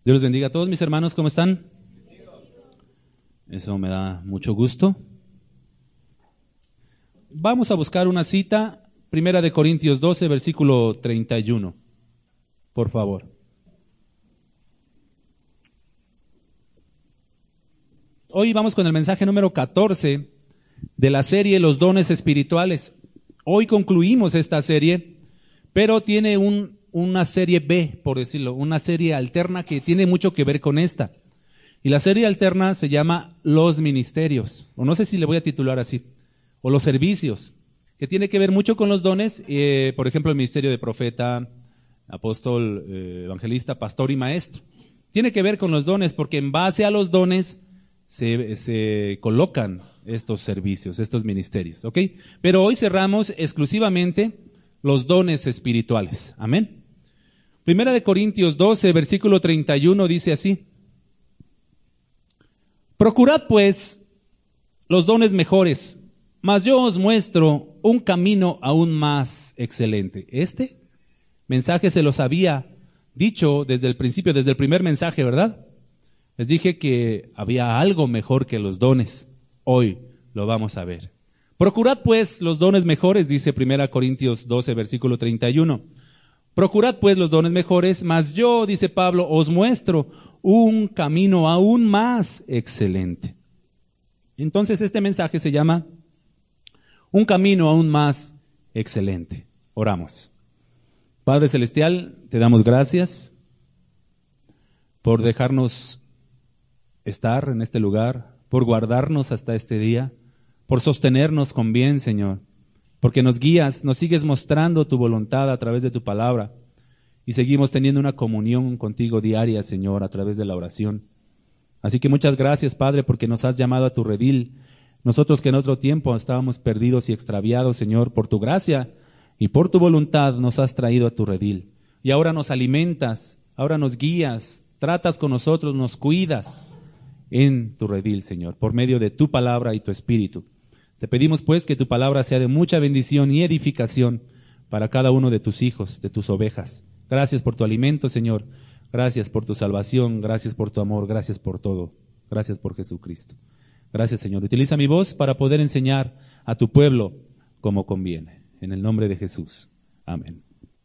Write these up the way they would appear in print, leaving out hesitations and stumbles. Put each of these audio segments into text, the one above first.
Dios los bendiga a todos mis hermanos, ¿cómo están? Eso me da mucho gusto. Vamos a buscar una cita, 1 Corintios 12, versículo 31, por favor. Hoy vamos con el mensaje número 14 de la serie Los dones espirituales. Hoy concluimos esta serie, pero tiene una serie B, por decirlo, una serie alterna que tiene mucho que ver con esta. Y la serie alterna se llama Los Ministerios, o no sé si le voy a titular así, o Los Servicios, que tiene que ver mucho con los dones, por ejemplo, el ministerio de profeta, apóstol, evangelista, pastor y maestro. Tiene que ver con los dones porque en base a los dones se colocan estos servicios, estos ministerios, ¿ok? Pero hoy cerramos exclusivamente los dones espirituales. Amén. 1 Corintios 12, versículo 31 dice así: Procurad pues los dones mejores, mas yo os muestro un camino aún más excelente. Este mensaje se los había dicho desde el principio, desde el primer mensaje, ¿verdad? Les dije que había algo mejor que los dones. Hoy lo vamos a ver. Procurad pues los dones mejores, dice 1 Corintios 12, versículo 31. Procurad pues los dones mejores, mas yo, dice Pablo, os muestro un camino aún más excelente. Entonces este mensaje se llama un camino aún más excelente. Oramos. Padre Celestial, te damos gracias por dejarnos estar en este lugar, por guardarnos hasta este día, por sostenernos con bien, Señor, porque nos guías, nos sigues mostrando tu voluntad a través de tu palabra y seguimos teniendo una comunión contigo diaria, Señor, a través de la oración. Así que muchas gracias, Padre, porque nos has llamado a tu redil. Nosotros que en otro tiempo estábamos perdidos y extraviados, Señor, por tu gracia y por tu voluntad nos has traído a tu redil. Y ahora nos alimentas, ahora nos guías, tratas con nosotros, nos cuidas en tu redil, Señor, por medio de tu palabra y tu espíritu. Te pedimos pues que tu palabra sea de mucha bendición y edificación para cada uno de tus hijos, de tus ovejas. Gracias por tu alimento, Señor. Gracias por tu salvación. Gracias por tu amor. Gracias por todo. Gracias por Jesucristo. Gracias, Señor. Utiliza mi voz para poder enseñar a tu pueblo como conviene. En el nombre de Jesús. Amén.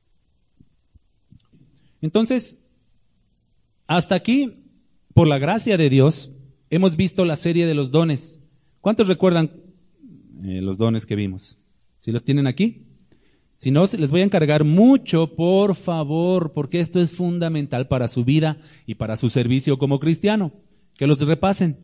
Entonces, hasta aquí, por la gracia de Dios, hemos visto la serie de los dones. ¿Cuántos recuerdan los dones que vimos? ¿Sí los tienen aquí? Si no, les voy a encargar mucho, por favor, porque esto es fundamental para su vida y para su servicio como cristiano. Que los repasen,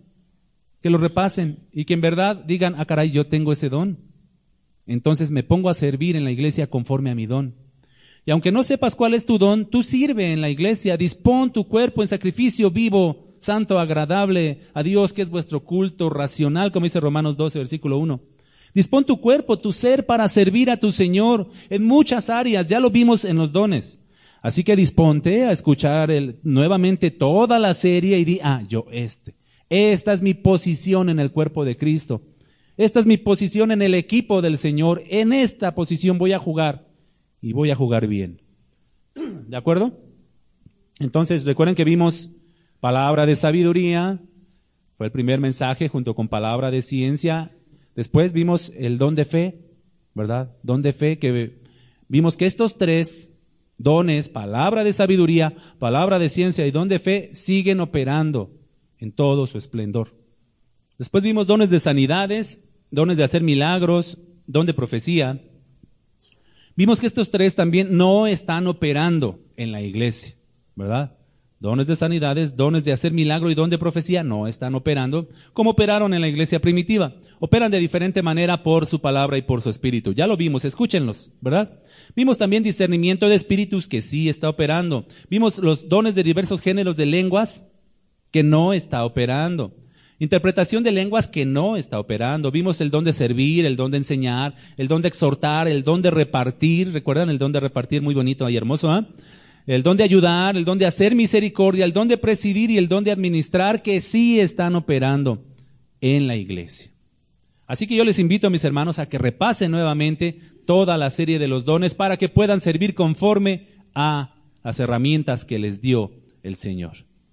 y que en verdad digan, ah caray, yo tengo ese don. Entonces me pongo a servir en la iglesia conforme a mi don. Y aunque no sepas cuál es tu don, tú sirve en la iglesia, dispón tu cuerpo en sacrificio vivo, santo, agradable a Dios, que es vuestro culto racional, como dice Romanos 12, versículo 1. Dispón tu cuerpo, tu ser para servir a tu Señor en muchas áreas, ya lo vimos en los dones. Así que disponte a escuchar nuevamente toda la serie y di, esta es mi posición en el cuerpo de Cristo. Esta es mi posición en el equipo del Señor. En esta posición voy a jugar y voy a jugar bien. ¿De acuerdo? Entonces recuerden que vimos palabra de sabiduría, fue el primer mensaje junto con palabra de ciencia. Después vimos el don de fe, ¿verdad? Don de fe, que vimos que estos tres dones, palabra de sabiduría, palabra de ciencia y don de fe, siguen operando en todo su esplendor. Después vimos dones de sanidades, dones de hacer milagros, don de profecía. Vimos que estos tres también no están operando en la iglesia, ¿verdad? Dones de sanidades, dones de hacer milagro y don de profecía no están operando como operaron en la iglesia primitiva. Operan de diferente manera por su palabra y por su espíritu. Ya lo vimos, escúchenlos, ¿verdad? Vimos también discernimiento de espíritus que sí está operando. Vimos los dones de diversos géneros de lenguas que no está operando. Interpretación de lenguas que no está operando. Vimos el don de servir, el don de enseñar, el don de exhortar, el don de repartir. ¿Recuerdan el don de repartir? Muy bonito y hermoso, ¿eh? El don de ayudar, el don de hacer misericordia, el don de presidir y el don de administrar, que sí están operando en la iglesia. Así que yo les invito a mis hermanos a que repasen nuevamente toda la serie de los dones para que puedan servir conforme a las herramientas que les dio el Señor.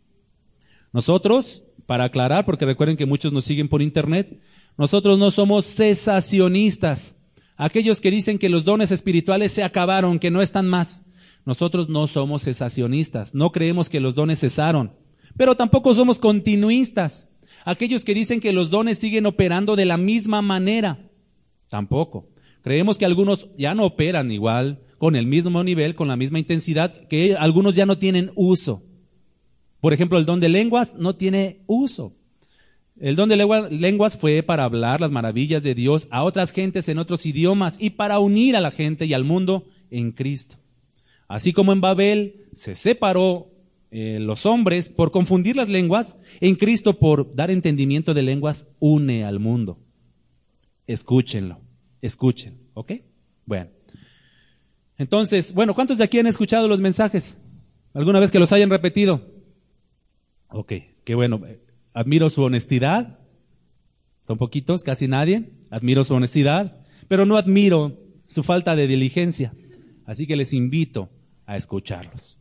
Nosotros, para aclarar, porque recuerden que muchos nos siguen por internet, nosotros no somos cesacionistas. Aquellos que dicen que los dones espirituales se acabaron, que no están más. Nosotros no somos cesacionistas, no creemos que los dones cesaron, pero tampoco somos continuistas. Aquellos que dicen que los dones siguen operando de la misma manera, tampoco. Creemos que algunos ya no operan igual, con el mismo nivel, con la misma intensidad, que algunos ya no tienen uso. Por ejemplo, el don de lenguas no tiene uso. El don de lenguas fue para hablar las maravillas de Dios a otras gentes en otros idiomas y para unir a la gente y al mundo en Cristo. Así como en Babel se separó los hombres por confundir las lenguas, en Cristo por dar entendimiento de lenguas une al mundo. Escúchenlo, escuchen, ¿ok? Bueno. Entonces, ¿cuántos de aquí han escuchado los mensajes? ¿Alguna vez que los hayan repetido? Ok, qué bueno. Admiro su honestidad. Son poquitos, casi nadie. Admiro su honestidad, pero no admiro su falta de diligencia. Así que les invito a escucharlos.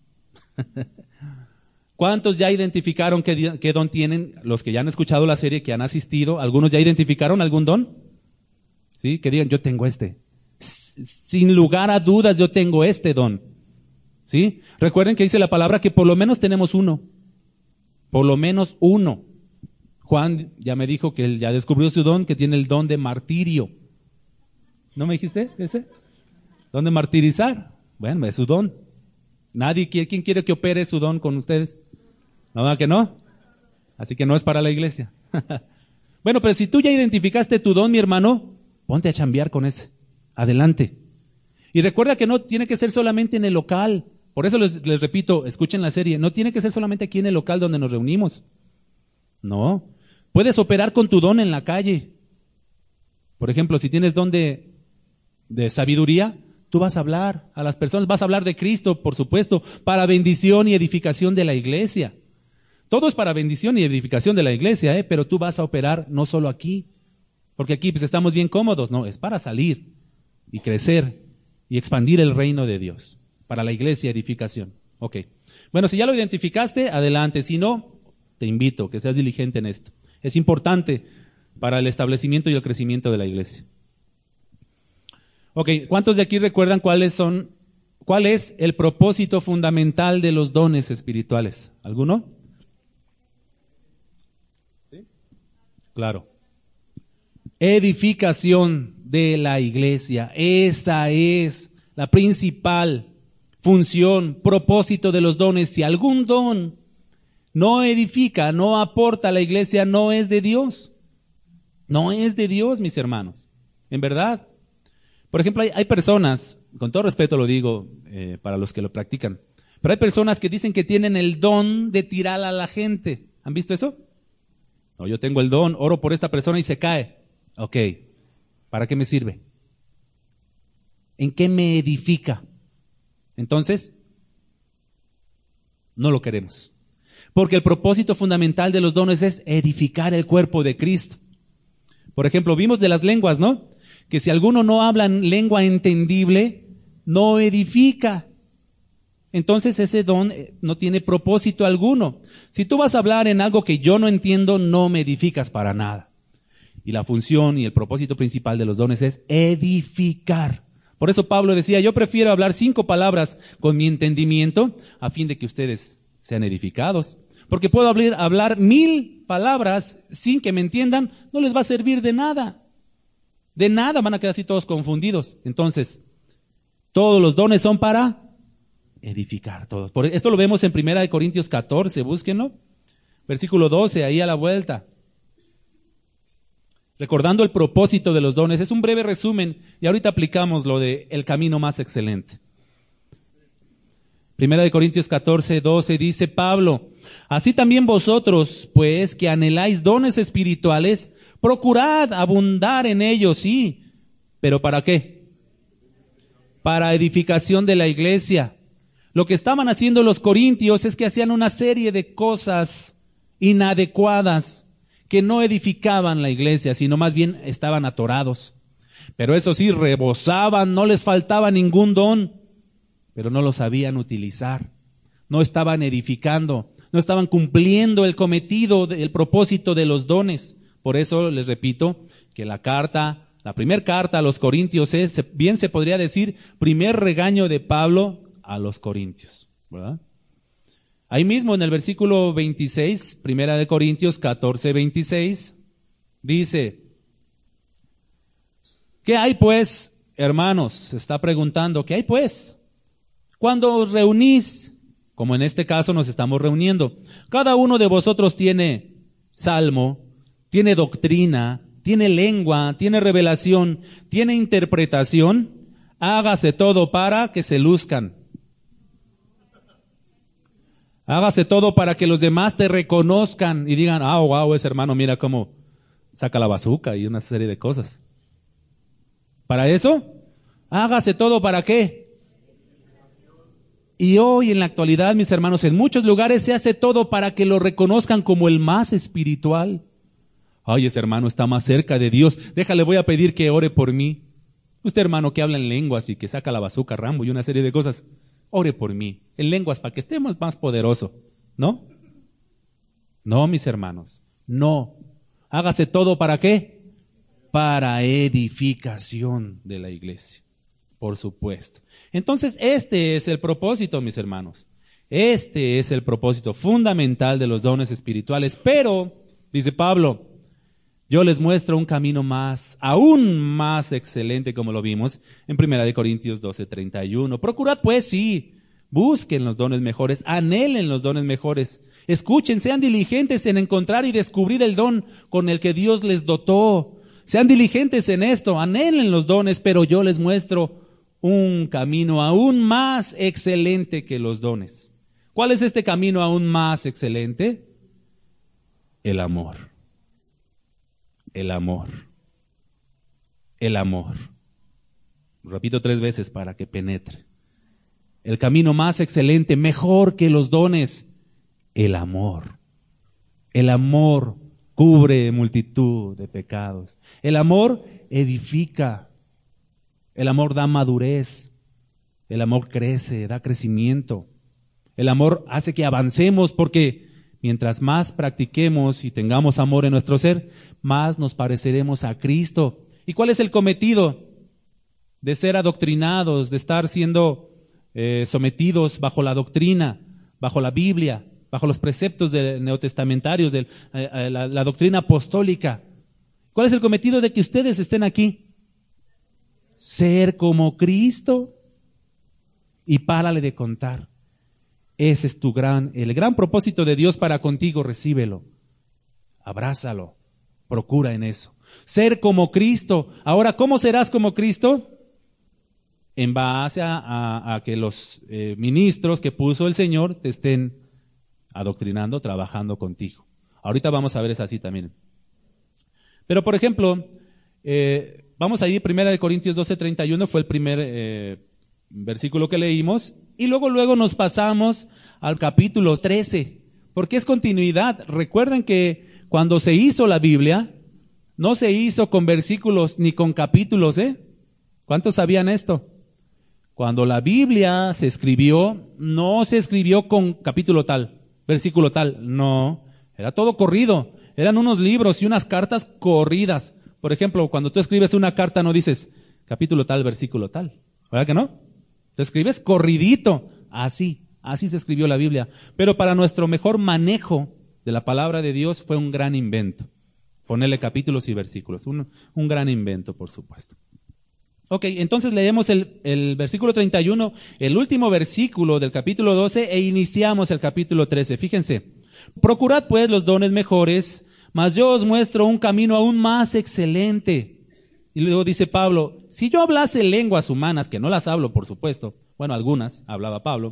¿Cuántos ya identificaron qué don tienen? Los que ya han escuchado la serie, que han asistido, ¿algunos ya identificaron algún don? ¿Sí? Que digan, yo tengo este. Sin lugar a dudas, yo tengo este don. ¿Sí? Recuerden que dice la palabra que por lo menos tenemos uno. Por lo menos uno. Juan ya me dijo que él ya descubrió su don, que tiene el don de martirio. ¿No me dijiste ese? Don de martirizar. Bueno, es su don. ¿Quién quiere que opere su don con ustedes? ¿No, verdad que no? Así que no es para la iglesia. Bueno, pero si tú ya identificaste tu don, mi hermano, ponte a chambear con ese. Adelante. Y recuerda que no tiene que ser solamente en el local. Por eso les repito, escuchen la serie. No tiene que ser solamente aquí en el local donde nos reunimos. No. Puedes operar con tu don en la calle. Por ejemplo, si tienes don de sabiduría, tú vas a hablar a las personas, vas a hablar de Cristo, por supuesto, para bendición y edificación de la iglesia. Todo es para bendición y edificación de la iglesia, pero tú vas a operar no solo aquí, porque aquí pues estamos bien cómodos, no, es para salir y crecer y expandir el reino de Dios, para la iglesia, edificación. Ok. Bueno, si ya lo identificaste, adelante. Si no, te invito que seas diligente en esto. Es importante para el establecimiento y el crecimiento de la iglesia. Ok, ¿cuántos de aquí recuerdan cuál es el propósito fundamental de los dones espirituales? ¿Alguno? ¿Sí? Claro. Edificación de la iglesia. Esa es la principal función, propósito de los dones. Si algún don no edifica, no aporta a la iglesia, no es de Dios. No es de Dios, mis hermanos. En verdad. Por ejemplo, hay personas, con todo respeto lo digo para los que lo practican, pero hay personas que dicen que tienen el don de tirar a la gente. ¿Han visto eso? No, yo tengo el don, oro por esta persona y se cae. Ok, ¿para qué me sirve? ¿En qué me edifica? Entonces, no lo queremos. Porque el propósito fundamental de los dones es edificar el cuerpo de Cristo. Por ejemplo, vimos de las lenguas, ¿no? Que si alguno no habla en lengua entendible, no edifica. Entonces ese don no tiene propósito alguno. Si tú vas a hablar en algo que yo no entiendo, no me edificas para nada. Y la función y el propósito principal de los dones es edificar. Por eso Pablo decía, yo prefiero hablar 5 palabras con mi entendimiento a fin de que ustedes sean edificados. Porque puedo hablar 1000 palabras sin que me entiendan, no les va a servir de nada. De nada, van a quedar así todos confundidos. Entonces, todos los dones son para edificar todos. Esto lo vemos en 1 Corintios 14, búsquenlo. Versículo 12, ahí a la vuelta. Recordando el propósito de los dones. Es un breve resumen y ahorita aplicamos lo de el camino más excelente. 1 Corintios 14, 12 dice Pablo, así también vosotros, pues, que anheláis dones espirituales, procurad abundar en ellos, sí. ¿Pero para qué? Para edificación de la iglesia. Lo que estaban haciendo los corintios es que hacían una serie de cosas inadecuadas que no edificaban la iglesia, sino más bien estaban atorados. Pero eso sí, rebosaban, no les faltaba ningún don, pero no lo sabían utilizar. No estaban edificando, no estaban cumpliendo el cometido, el propósito de los dones. Por eso les repito que la primera carta a los Corintios bien se podría decir, primer regaño de Pablo a los Corintios, ¿verdad? Ahí mismo en el versículo 26, primera de Corintios 14, 26, dice, ¿qué hay pues, hermanos? Se está preguntando, ¿qué hay pues? Cuando os reunís, como en este caso nos estamos reuniendo, cada uno de vosotros tiene salmo, tiene doctrina, tiene lengua, tiene revelación, tiene interpretación, hágase todo para que se luzcan. Hágase todo para que los demás te reconozcan y digan, wow, ese hermano mira cómo saca la bazuca y una serie de cosas. ¿Para eso? Hágase todo ¿para qué? Y hoy en la actualidad, mis hermanos, en muchos lugares se hace todo para que lo reconozcan como el más espiritual. Ay, ese hermano está más cerca de Dios, déjale, voy a pedir que ore por mí. Usted, hermano, que habla en lenguas y que saca la bazuca, Rambo y una serie de cosas, ore por mí, en lenguas, para que estemos más poderoso, ¿no? No, mis hermanos, no. Hágase todo ¿para qué? Para edificación de la iglesia, por supuesto. Entonces, este es el propósito, mis hermanos. Este es el propósito fundamental de los dones espirituales. Pero, dice Pablo, yo les muestro un camino aún más excelente, como lo vimos en 1 Corintios 12:31. Procurad pues, sí, busquen los dones mejores, anhelen los dones mejores, escuchen, sean diligentes en encontrar y descubrir el don con el que Dios les dotó. Sean diligentes en esto, anhelen los dones, pero yo les muestro un camino aún más excelente que los dones. ¿Cuál es este camino aún más excelente? El amor. El amor. El amor. Repito 3 veces para que penetre. El camino más excelente, mejor que los dones, el amor. El amor cubre multitud de pecados. El amor edifica. El amor da madurez. El amor crece, da crecimiento. El amor hace que avancemos porque mientras más practiquemos y tengamos amor en nuestro ser, más nos pareceremos a Cristo. ¿Y cuál es el cometido? De ser adoctrinados, de estar siendo sometidos bajo la doctrina, bajo la Biblia, bajo los preceptos neotestamentarios, de la doctrina apostólica. ¿Cuál es el cometido de que ustedes estén aquí? Ser como Cristo. Y párale de contar. Ese es el gran propósito de Dios para contigo, recíbelo, abrázalo, procura en eso. Ser como Cristo. Ahora, ¿cómo serás como Cristo? En base a que los ministros que puso el Señor te estén adoctrinando, trabajando contigo. Ahorita vamos a ver eso así también. Pero, por ejemplo, vamos a ir, 1 Corintios 12:31 fue el primer versículo que leímos. Y luego nos pasamos al capítulo 13, porque es continuidad. Recuerden que cuando se hizo la Biblia, no se hizo con versículos ni con capítulos, ¿Cuántos sabían esto? Cuando la Biblia se escribió, no se escribió con capítulo tal, versículo tal, no, era todo corrido. Eran unos libros y unas cartas corridas. Por ejemplo, cuando tú escribes una carta no dices capítulo tal, versículo tal, ¿verdad que no? Te escribes corridito, así se escribió la Biblia. Pero para nuestro mejor manejo de la palabra de Dios fue un gran invento. Ponerle capítulos y versículos, un gran invento, por supuesto. Ok, entonces leemos el versículo 31, el último versículo del capítulo 12 e iniciamos el capítulo 13. Fíjense, procurad pues los dones mejores, mas yo os muestro un camino aún más excelente. Y luego dice Pablo, si yo hablase lenguas humanas, que no las hablo, por supuesto, bueno, algunas, hablaba Pablo,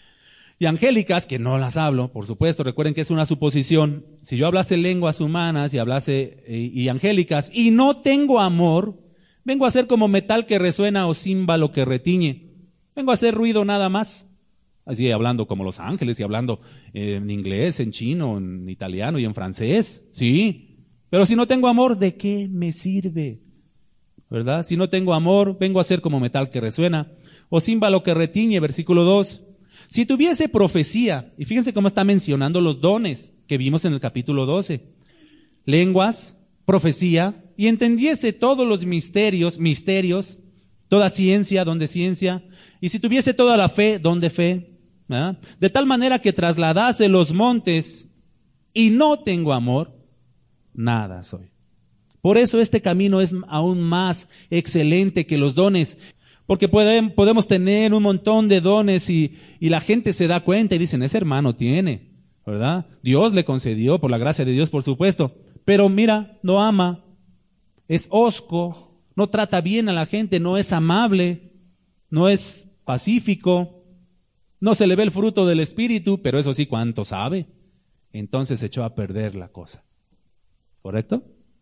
y angélicas, que no las hablo, por supuesto, recuerden que es una suposición, si yo hablase lenguas humanas y hablase y angélicas, y no tengo amor, vengo a ser como metal que resuena o címbalo que retiñe, vengo a hacer ruido nada más, así hablando como los ángeles y hablando en inglés, en chino, en italiano y en francés, sí, pero si no tengo amor, ¿de qué me sirve? ¿Verdad? Si no tengo amor, vengo a ser como metal que resuena, o címbalo que retiñe, versículo 2. Si tuviese profecía, y fíjense cómo está mencionando los dones que vimos en el capítulo 12, lenguas, profecía, y entendiese todos los misterios, toda ciencia, donde ciencia, y si tuviese toda la fe, donde fe, ¿verdad? De tal manera que trasladase los montes y no tengo amor, nada soy. Por eso este camino es aún más excelente que los dones, porque podemos tener un montón de dones y la gente se da cuenta y dicen, ese hermano tiene, ¿verdad? Dios le concedió, por la gracia de Dios, por supuesto, pero mira, no ama, es hosco, no trata bien a la gente, no es amable, no es pacífico, no se le ve el fruto del Espíritu, pero eso sí, ¿cuánto sabe? Entonces se echó a perder la cosa. ¿Correcto?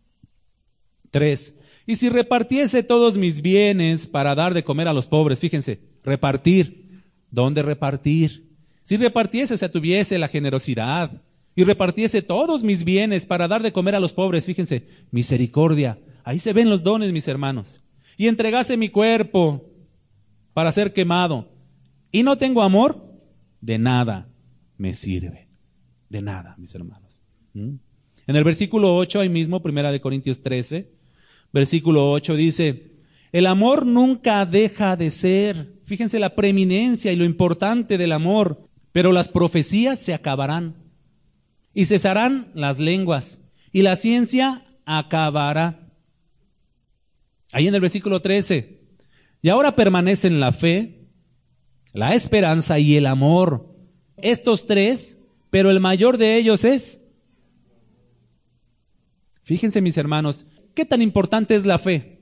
3. Y si repartiese todos mis bienes para dar de comer a los pobres, fíjense, repartir. ¿Dónde repartir? Si repartiese, o sea, tuviese la generosidad y repartiese todos mis bienes para dar de comer a los pobres, fíjense, misericordia. Ahí se ven los dones, mis hermanos. Y entregase mi cuerpo para ser quemado y no tengo amor, de nada me sirve. De nada, mis hermanos. En el versículo 8, ahí mismo, 1 Corintios 13, versículo 8 dice, el amor nunca deja de ser. Fíjense la preeminencia y lo importante del amor. Pero las profecías se acabarán y cesarán las lenguas y la ciencia acabará. Ahí en el versículo 13, y ahora permanecen la fe, la esperanza y el amor. Estos tres, pero el mayor de ellos es... Fíjense, mis hermanos, ¿qué tan importante es la fe?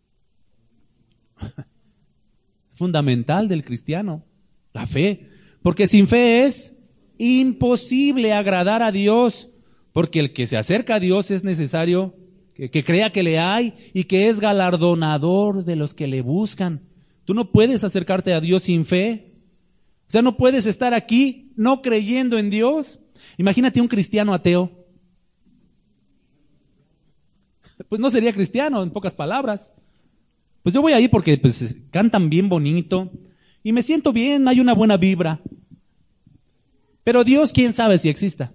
Fundamental del cristiano, la fe. Porque sin fe es imposible agradar a Dios. Porque el que se acerca a Dios es necesario que crea que le hay y que es galardonador de los que le buscan. Tú no puedes acercarte a Dios sin fe. O sea, no puedes estar aquí no creyendo en Dios. Imagínate un cristiano ateo. Pues no sería cristiano, en pocas palabras. Pues yo voy ahí porque pues, cantan bien bonito y me siento bien, hay una buena vibra. Pero Dios, ¿quién sabe si exista?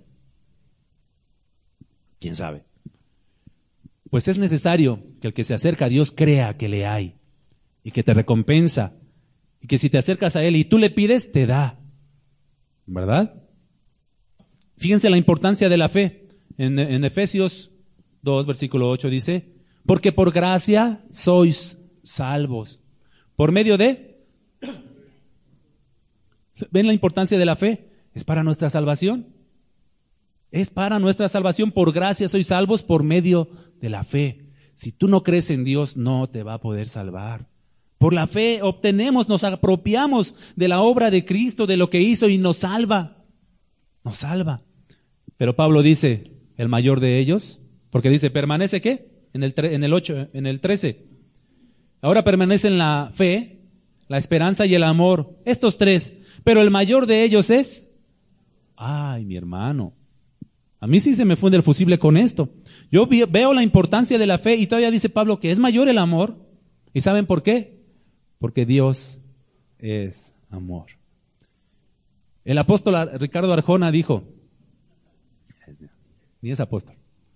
¿Quién sabe? Pues es necesario que el que se acerca a Dios crea que le hay y que te recompensa y que si te acercas a Él y tú le pides, te da. ¿Verdad? Fíjense la importancia de la fe. En Efesios 2, versículo 8 dice, porque por gracia sois salvos. ¿Por medio de? ¿Ven la importancia de la fe? Es para nuestra salvación. Es para nuestra salvación. Por gracia sois salvos por medio de la fe. Si tú no crees en Dios, no te va a poder salvar. Por la fe obtenemos, nos apropiamos de la obra de Cristo, de lo que hizo y nos salva. Nos salva. Pero Pablo dice, el mayor de ellos, porque dice, ¿permanece qué? En el 8, en el 13. Ahora permanecen la fe, la esperanza y el amor. Estos tres. Pero el mayor de ellos es... Ay, mi hermano. A mí sí se me funde el fusible con esto. Yo veo la importancia de la fe y todavía dice Pablo que es mayor el amor. ¿Y saben por qué? Porque Dios es amor. El apóstol Ricardo Arjona dijo, ni es apóstol,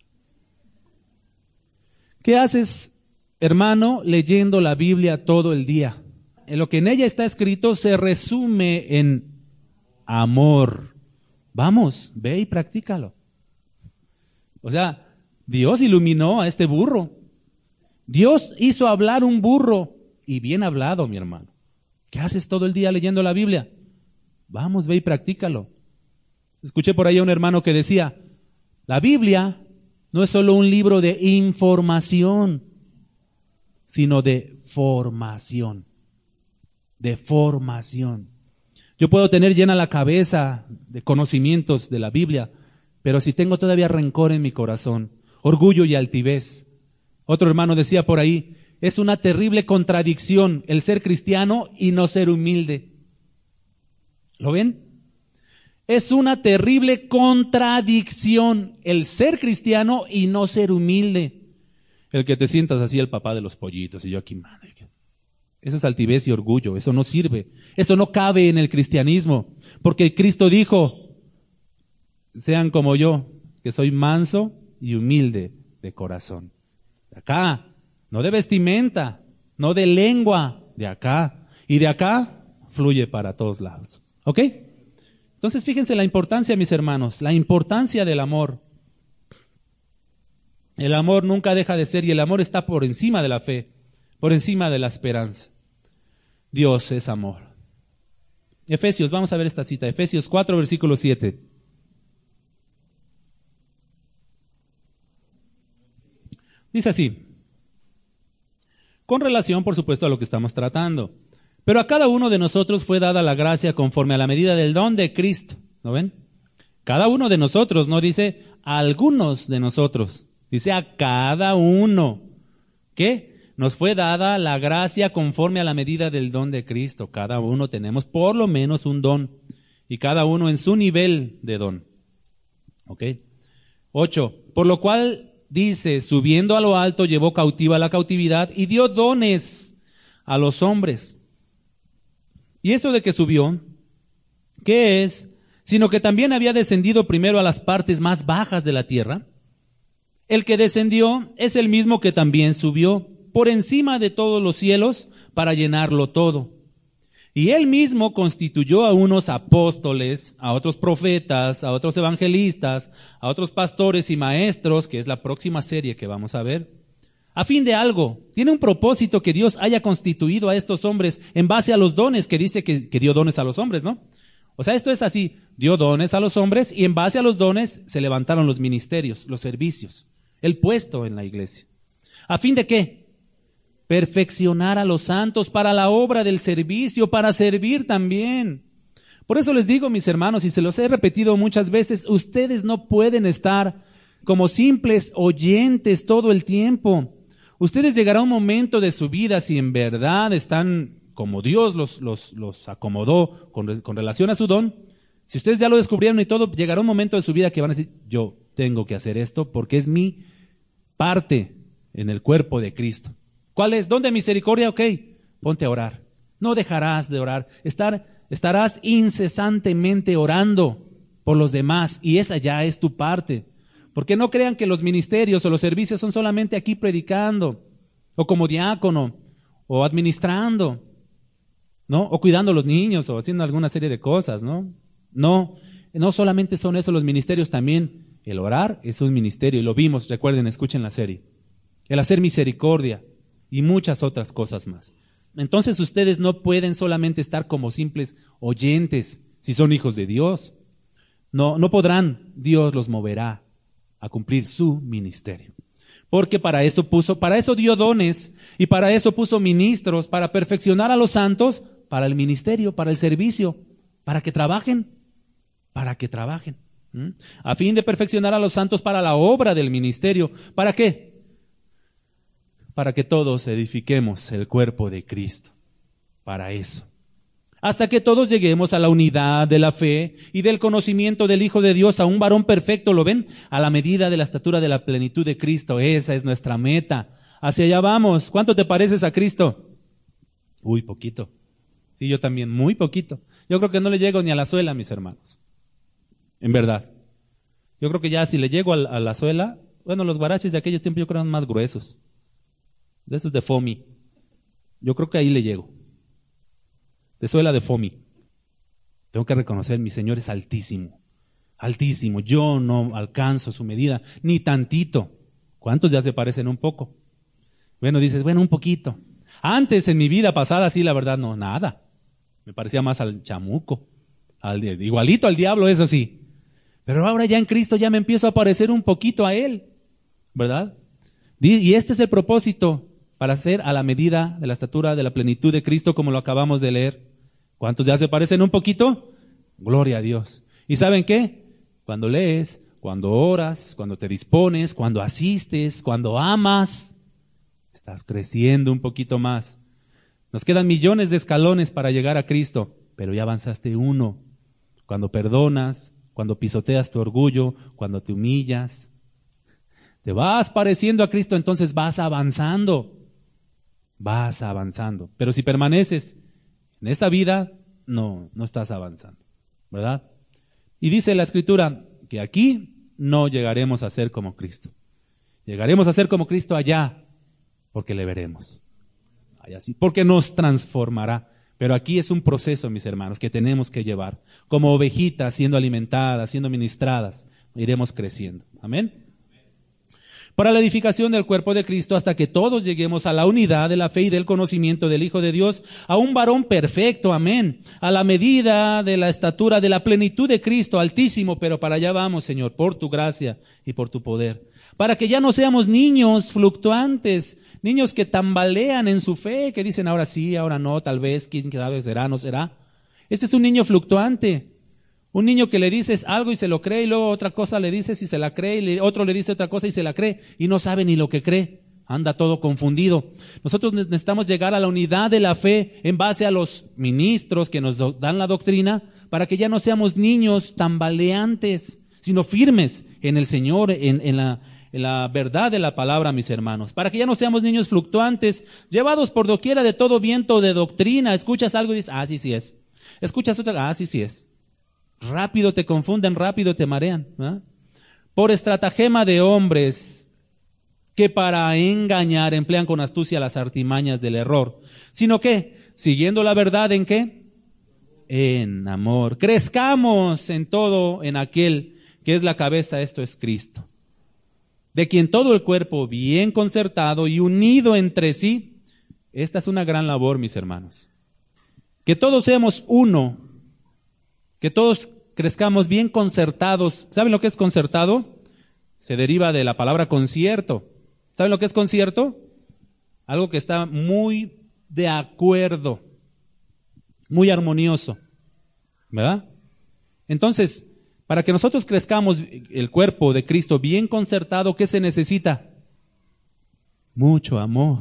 ¿qué haces, hermano, leyendo la Biblia todo el día? En lo que en ella está escrito se resume en amor. Vamos, ve y practícalo. O sea, Dios iluminó a este burro. Dios hizo hablar un burro y bien hablado, mi hermano. ¿Qué haces todo el día leyendo la Biblia? Vamos, ve y practícalo. Escuché por ahí a un hermano que decía, la Biblia no es solo un libro de información, sino de formación. De formación. Yo puedo tener llena la cabeza de conocimientos de la Biblia, pero si tengo todavía rencor en mi corazón, orgullo y altivez. Otro hermano decía por ahí, es una terrible contradicción el ser cristiano y no ser humilde. ¿Lo ven? Es una terrible contradicción el ser cristiano y no ser humilde. El que te sientas así el papá de los pollitos y yo aquí, madre, Eso es altivez y orgullo, eso no sirve, eso no cabe en el cristianismo, porque Cristo dijo, sean como yo, que soy manso y humilde de corazón. De acá, no de vestimenta, no de lengua, de acá. Y de acá fluye para todos lados. ¿Ok? Entonces fíjense la importancia, mis hermanos, la importancia del amor. El amor nunca deja de ser y el amor está por encima de la fe, por encima de la esperanza. Dios es amor. Efesios, vamos a ver esta cita, Efesios 4, versículo 7. Dice así, con relación, por supuesto, a lo que estamos tratando. Pero a cada uno de nosotros fue dada la gracia conforme a la medida del don de Cristo. ¿No ven? Cada uno de nosotros, no dice a algunos de nosotros, dice a cada uno. ¿Qué? Nos fue dada la gracia conforme a la medida del don de Cristo. Cada uno tenemos por lo menos un don. Y cada uno en su nivel de don. ¿Ok? 8. Por lo cual dice, subiendo a lo alto, llevó cautiva la cautividad y dio dones a los hombres. Y eso de que subió, ¿qué es? Sino que también había descendido primero a las partes más bajas de la tierra. El que descendió es el mismo que también subió por encima de todos los cielos para llenarlo todo. Y él mismo constituyó a unos apóstoles, a otros profetas, a otros evangelistas, a otros pastores y maestros, que es la próxima serie que vamos a ver, a fin de algo. Tiene un propósito que Dios haya constituido a estos hombres en base a los dones que dice que dio dones a los hombres, ¿no? O sea, esto es así, dio dones a los hombres y en base a los dones se levantaron los ministerios, los servicios, el puesto en la iglesia. ¿A fin de qué? Perfeccionar a los santos para la obra del servicio, para servir también. Por eso les digo, mis hermanos, y se los he repetido muchas veces, ustedes no pueden estar como simples oyentes todo el tiempo. Ustedes llegará un momento de su vida, si en verdad están como Dios los acomodó con relación a su don, si ustedes ya lo descubrieron y todo, llegará un momento de su vida que van a decir, yo tengo que hacer esto porque es mi parte en el cuerpo de Cristo. ¿Cuál es? ¿Don de misericordia? Ok, ponte a orar. No dejarás de orar. Estarás incesantemente orando por los demás y esa ya es tu parte. Porque no crean que los ministerios o los servicios son solamente aquí predicando o como diácono o administrando, ¿no? O cuidando a los niños o haciendo alguna serie de cosas, ¿no? No solamente son eso los ministerios, también el orar es un ministerio y lo vimos, recuerden, escuchen la serie. El hacer misericordia y muchas otras cosas más. Entonces ustedes no pueden solamente estar como simples oyentes si son hijos de Dios. No podrán, Dios los moverá a cumplir su ministerio. Porque para eso dio dones y para eso puso ministros, para perfeccionar a los santos, para el ministerio, para el servicio, para que trabajen. A fin de perfeccionar a los santos para la obra del ministerio. ¿Para qué? Para que todos edifiquemos el cuerpo de Cristo. Para eso. Hasta que todos lleguemos a la unidad de la fe y del conocimiento del Hijo de Dios, a un varón perfecto, ¿lo ven? A la medida de la estatura de la plenitud de Cristo. Esa es nuestra meta. Hacia allá vamos. ¿Cuánto te pareces a Cristo? Uy, poquito. Sí, yo también, muy poquito. Yo creo que no le llego ni a la suela, mis hermanos. En verdad. Yo creo que ya si le llego a la suela, bueno, los guaraches de aquellos tiempos yo creo que eran más gruesos. De esos de foamy. Yo creo que ahí le llego. De suela de foamy. Tengo que reconocer, mi Señor es altísimo. Altísimo. Yo no alcanzo su medida, ni tantito. ¿Cuántos ya se parecen un poco? Bueno, dices, bueno, un poquito. Antes, en mi vida pasada, sí, la verdad, no, nada. Me parecía más al chamuco. Igualito al diablo, eso sí. Pero ahora ya en Cristo ya me empiezo a parecer un poquito a Él. ¿Verdad? Y este es el propósito, para ser a la medida de la estatura de la plenitud de Cristo, como lo acabamos de leer. ¿Cuántos ya se parecen un poquito? Gloria a Dios. ¿Y saben qué? Cuando lees, cuando oras, cuando te dispones, cuando asistes, cuando amas, estás creciendo un poquito más. Nos quedan millones de escalones para llegar a Cristo, pero ya avanzaste uno. Cuando perdonas, cuando pisoteas tu orgullo, cuando te humillas, te vas pareciendo a Cristo, entonces vas avanzando. vas avanzando. Pero si permaneces en esa vida, no estás avanzando, ¿verdad? Y dice la Escritura que aquí no llegaremos a ser como Cristo. Llegaremos a ser como Cristo allá, porque le veremos. Allá sí, porque nos transformará. Pero aquí es un proceso, mis hermanos, que tenemos que llevar. Como ovejitas siendo alimentadas, siendo ministradas, iremos creciendo. Amén. Para la edificación del cuerpo de Cristo hasta que todos lleguemos a la unidad de la fe y del conocimiento del Hijo de Dios, a un varón perfecto, amén, a la medida de la estatura de la plenitud de Cristo, altísimo, pero para allá vamos, Señor, por tu gracia y por tu poder, para que ya no seamos niños fluctuantes, niños que tambalean en su fe, que dicen ahora sí, ahora no, tal vez, quién sabe, será, no será. Este es un niño fluctuante. Un niño que le dices algo y se lo cree y luego otra cosa le dices y se la cree y otro le dice otra cosa y se la cree y no sabe ni lo que cree. Anda todo confundido. Nosotros necesitamos llegar a la unidad de la fe en base a los ministros que nos dan la doctrina para que ya no seamos niños tambaleantes, sino firmes en el Señor, en la verdad de la palabra, mis hermanos. Para que ya no seamos niños fluctuantes, llevados por doquiera de todo viento de doctrina. Escuchas algo y dices, sí es. Escuchas otra, sí es. Rápido te confunden, rápido te marean, ¿verdad? Por estratagema de hombres que para engañar emplean con astucia las artimañas del error, sino que, siguiendo la verdad, ¿en qué? En amor. Crezcamos en todo en aquel que es la cabeza, esto es Cristo, de quien todo el cuerpo bien concertado y unido entre sí. Esta es una gran labor, mis hermanos. Que todos seamos uno, que todos crezcamos bien concertados. ¿Saben lo que es concertado? Se deriva de la palabra concierto. ¿Saben lo que es concierto? Algo que está muy de acuerdo, muy armonioso, ¿verdad? Entonces, para que nosotros crezcamos el cuerpo de Cristo bien concertado, ¿qué se necesita? Mucho amor.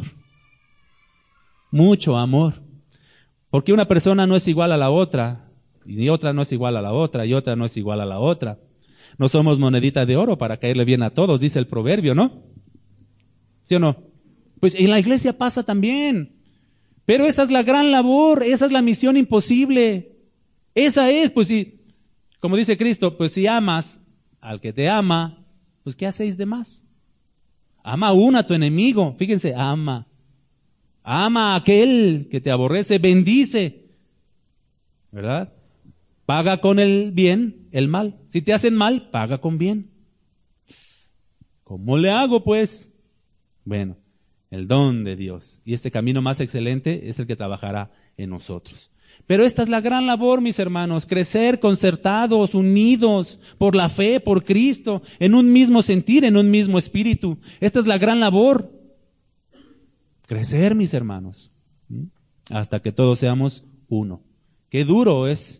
Mucho amor. Porque una persona no es igual a la otra. Y otra no es igual a la otra, y otra no es igual a la otra. No somos monedita de oro para caerle bien a todos, dice el proverbio, ¿no? ¿Sí o no? Pues en la iglesia pasa también. Pero esa es la gran labor, esa es la misión imposible. Esa es, pues si, como dice Cristo, pues si amas al que te ama, pues ¿qué hacéis de más? Ama aún a tu enemigo, fíjense, ama. Ama a aquel que te aborrece, bendice, ¿verdad? Paga con el bien el mal. Si te hacen mal, paga con bien. ¿Cómo le hago, pues? Bueno, el don de Dios. Y este camino más excelente es el que trabajará en nosotros. Pero esta es la gran labor, mis hermanos, crecer concertados, unidos por la fe, por Cristo, en un mismo sentir, en un mismo espíritu. Esta es la gran labor. Crecer, mis hermanos, hasta que todos seamos uno. Qué duro es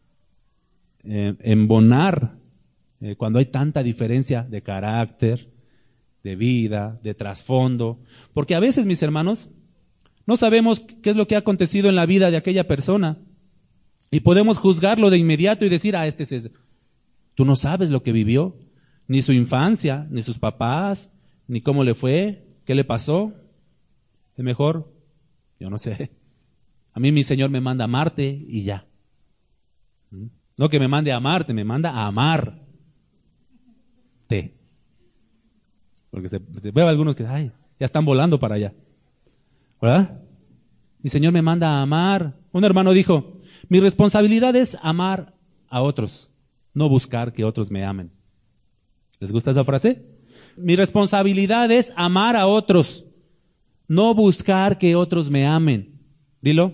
embonar cuando hay tanta diferencia de carácter, de vida, de trasfondo, porque a veces, mis hermanos, no sabemos qué es lo que ha acontecido en la vida de aquella persona y podemos juzgarlo de inmediato y decir, tú no sabes lo que vivió, ni su infancia, ni sus papás, ni cómo le fue, qué le pasó. Es mejor, yo no sé, a mí mi Señor me manda a amarte y ya. No que me mande a amarte, me manda a amarte. Porque se ve algunos que ya están volando para allá, ¿verdad? Mi Señor me manda a amar. Un hermano dijo, mi responsabilidad es amar a otros, no buscar que otros me amen. ¿Les gusta esa frase? Mi responsabilidad es amar a otros, no buscar que otros me amen. Dilo.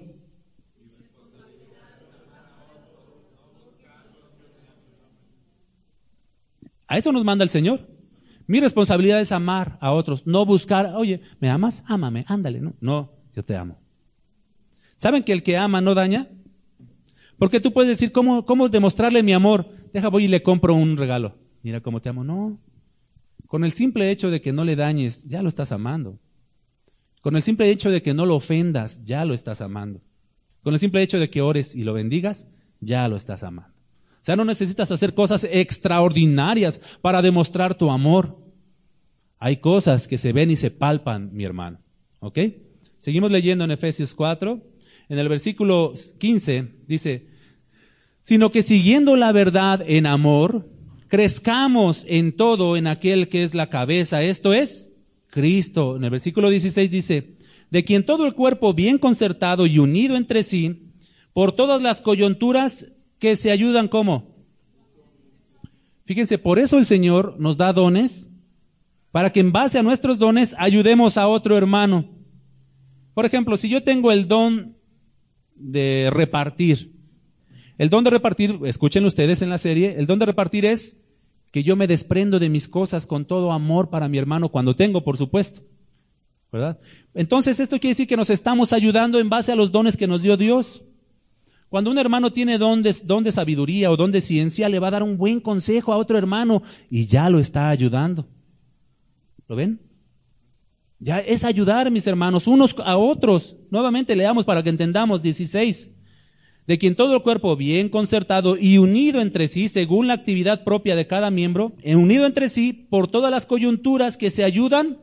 A eso nos manda el Señor. Mi responsabilidad es amar a otros, no buscar, oye, ¿me amas? Ámame, ándale. No, yo te amo. ¿Saben que el que ama no daña? Porque tú puedes decir, ¿cómo demostrarle mi amor? Voy y le compro un regalo. Mira cómo te amo. No. Con el simple hecho de que no le dañes, ya lo estás amando. Con el simple hecho de que no lo ofendas, ya lo estás amando. Con el simple hecho de que ores y lo bendigas, ya lo estás amando. O sea, no necesitas hacer cosas extraordinarias para demostrar tu amor. Hay cosas que se ven y se palpan, mi hermano. ¿Ok? Seguimos leyendo en Efesios 4, en el versículo 15, dice, sino que siguiendo la verdad en amor, crezcamos en todo en aquel que es la cabeza, esto es Cristo. En el versículo 16 dice, de quien todo el cuerpo bien concertado y unido entre sí, por todas las coyunturas que se ayudan, ¿cómo? Fíjense, por eso el Señor nos da dones, para que en base a nuestros dones ayudemos a otro hermano. Por ejemplo, si yo tengo el don de repartir, escuchen ustedes en la serie, el don de repartir es que yo me desprendo de mis cosas con todo amor para mi hermano cuando tengo, por supuesto, ¿verdad? Entonces esto quiere decir que nos estamos ayudando en base a los dones que nos dio Dios. Cuando un hermano tiene don de sabiduría o don de ciencia, le va a dar un buen consejo a otro hermano y ya lo está ayudando. ¿Lo ven? Ya es ayudar, mis hermanos, unos a otros. Nuevamente leamos para que entendamos, 16. De quien todo el cuerpo bien concertado y unido entre sí, según la actividad propia de cada miembro, unido entre sí por todas las coyunturas que se ayudan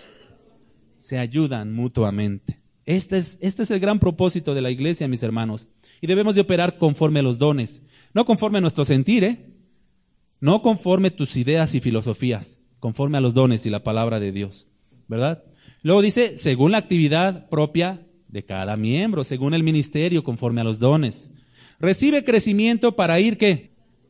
mutuamente. Este es el gran propósito de la iglesia, mis hermanos. Y debemos de operar conforme a los dones, no conforme a nuestro sentir, no conforme a tus ideas y filosofías, conforme a los dones y la palabra de Dios, ¿verdad? Luego dice, según la actividad propia de cada miembro, según el ministerio, conforme a los dones. Recibe crecimiento para ir, ¿qué?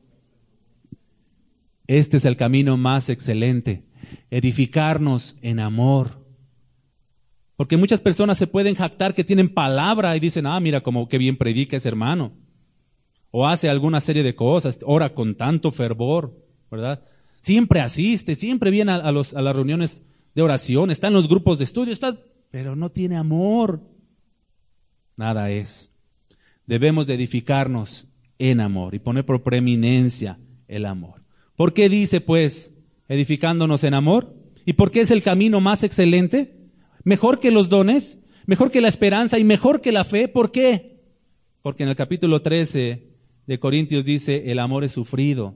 Este es el camino más excelente, edificarnos en amor. Porque muchas personas se pueden jactar que tienen palabra y dicen, mira como qué bien predica ese hermano. O hace alguna serie de cosas, ora con tanto fervor, ¿verdad? Siempre asiste, siempre viene a las reuniones de oración, está en los grupos de estudio, pero no tiene amor. Nada es. Debemos de edificarnos en amor y poner por preeminencia el amor. ¿Por qué dice pues edificándonos en amor? ¿Y por qué es el camino más excelente? Mejor que los dones, mejor que la esperanza y mejor que la fe. ¿Por qué? Porque en el capítulo 13 de Corintios dice, el amor es sufrido,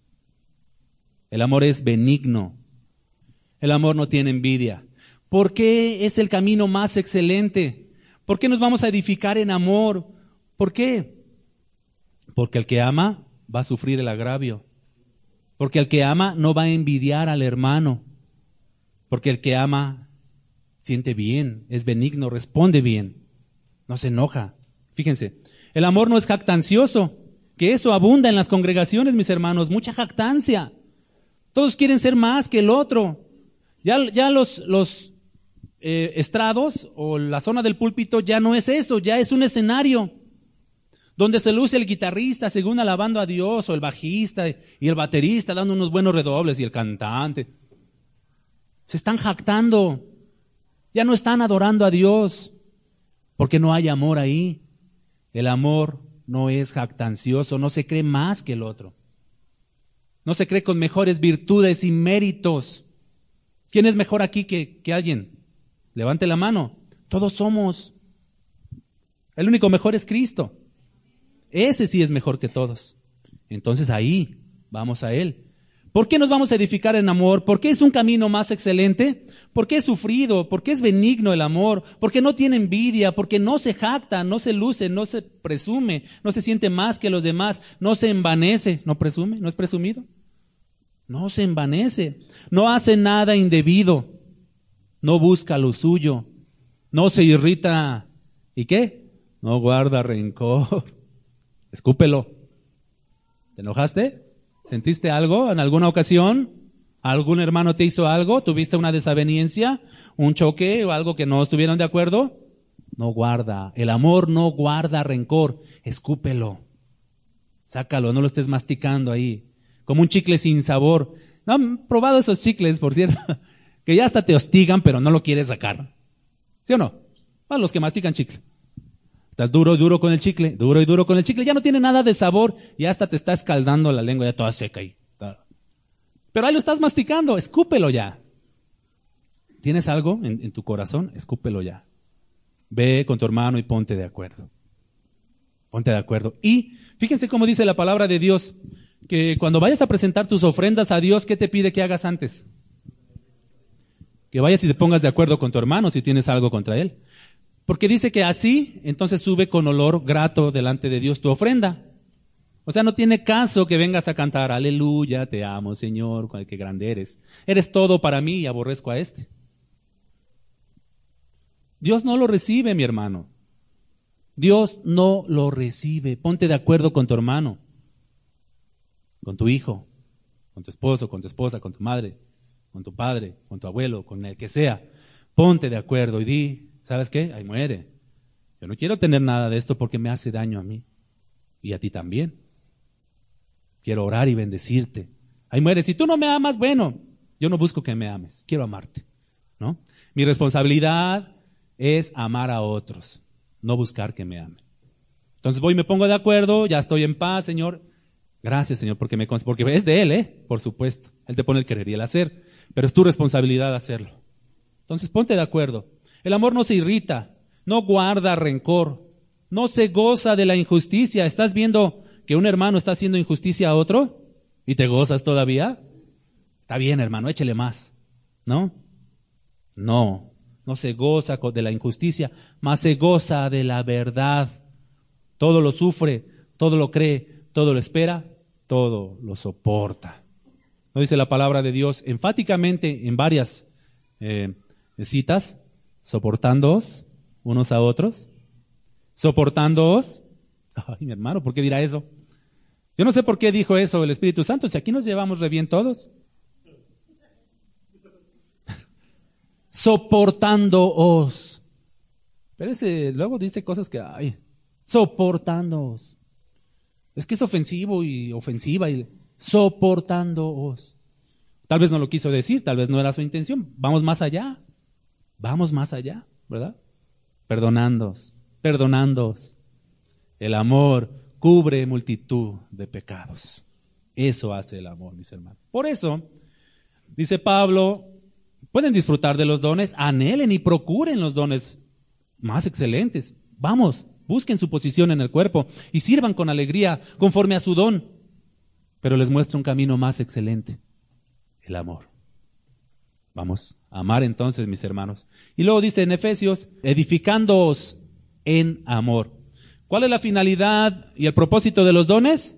el amor es benigno, el amor no tiene envidia. ¿Por qué es el camino más excelente? ¿Por qué nos vamos a edificar en amor? ¿Por qué? Porque el que ama va a sufrir el agravio. Porque el que ama no va a envidiar al hermano. Porque el que ama siente bien, es benigno, responde bien, no se enoja. Fíjense, el amor no es jactancioso, que eso abunda en las congregaciones, mis hermanos, mucha jactancia. Todos quieren ser más que el otro. Ya los estrados o la zona del púlpito ya no es eso, ya es un escenario donde se luce el guitarrista según alabando a Dios, o el bajista y el baterista dando unos buenos redobles y el cantante. Se están jactando. Ya no están adorando a Dios, porque no hay amor ahí. El amor no es jactancioso, no se cree más que el otro. No se cree con mejores virtudes y méritos. ¿Quién es mejor aquí que alguien? Levante la mano. Todos somos. El único mejor es Cristo. Ese sí es mejor que todos. Entonces ahí vamos a Él. ¿Por qué nos vamos a edificar en amor? ¿Por qué es un camino más excelente? ¿Por qué es sufrido? ¿Por qué es benigno el amor? Porque no tiene envidia, porque no se jacta, no se luce, no se presume, no se siente más que los demás, no se envanece, no presume, no es presumido. No se envanece, no hace nada indebido, no busca lo suyo, no se irrita. ¿Y qué? No guarda rencor. Escúpelo. ¿Te enojaste? ¿Sentiste algo en alguna ocasión? ¿Algún hermano te hizo algo? ¿Tuviste una desaveniencia? ¿Un choque o algo que no estuvieron de acuerdo? No guarda. El amor no guarda rencor. Escúpelo. Sácalo, no lo estés masticando ahí. Como un chicle sin sabor. ¿No han probado esos chicles, por cierto? Que ya hasta te hostigan, pero no lo quieres sacar. ¿Sí o no? A los que mastican chicle. Estás duro y duro con el chicle, duro y duro con el chicle, ya no tiene nada de sabor y hasta te está escaldando la lengua ya toda seca ahí. Pero ahí lo estás masticando, escúpelo ya. ¿Tienes algo en tu corazón? Escúpelo ya. Ve con tu hermano y ponte de acuerdo. Ponte de acuerdo. Y fíjense cómo dice la palabra de Dios, que cuando vayas a presentar tus ofrendas a Dios, ¿qué te pide que hagas antes? Que vayas y te pongas de acuerdo con tu hermano si tienes algo contra él. Porque dice que así, entonces sube con olor grato delante de Dios tu ofrenda. O sea, no tiene caso que vengas a cantar, aleluya, te amo, Señor, qué grande eres. Eres todo para mí y aborrezco a este. Dios no lo recibe, mi hermano. Dios no lo recibe. Ponte de acuerdo con tu hermano, con tu hijo, con tu esposo, con tu esposa, con tu madre, con tu padre, con tu abuelo, con el que sea. Ponte de acuerdo y di, ¿sabes qué? Ahí muere. Yo no quiero tener nada de esto porque me hace daño a mí y a ti también. Quiero orar y bendecirte. Ahí muere. Si tú no me amas, bueno, yo no busco que me ames. Quiero amarte, ¿no? Mi responsabilidad es amar a otros, no buscar que me amen. Entonces voy y me pongo de acuerdo, ya estoy en paz, Señor. Gracias, Señor, porque es de Él, por supuesto. Él te pone el querer y el hacer, pero es tu responsabilidad hacerlo. Entonces ponte de acuerdo. El amor no se irrita, no guarda rencor, no se goza de la injusticia. ¿Estás viendo que un hermano está haciendo injusticia a otro y te gozas todavía? Está bien, hermano, échele más. ¿No? No se goza de la injusticia, mas se goza de la verdad. Todo lo sufre, todo lo cree, todo lo espera, todo lo soporta. ¿No dice la palabra de Dios enfáticamente en varias citas? Soportándoos unos a otros. Soportándoos. Ay, mi hermano, ¿por qué dirá eso? Yo no sé por qué dijo eso el Espíritu Santo, si aquí nos llevamos re bien todos. Soportándoos. Pero ese luego dice cosas que, ay, soportándoos. Es que es ofensivo y ofensiva y soportándoos. Tal vez no lo quiso decir, tal vez no era su intención. Vamos más allá, ¿verdad? Perdonándoos. El amor cubre multitud de pecados. Eso hace el amor, mis hermanos. Por eso, dice Pablo, pueden disfrutar de los dones, anhelen y procuren los dones más excelentes. Vamos, busquen su posición en el cuerpo y sirvan con alegría conforme a su don. Pero les muestra un camino más excelente, el amor. Vamos a amar entonces, mis hermanos. Y luego dice en Efesios, edificándoos en amor. ¿Cuál es la finalidad y el propósito de los dones?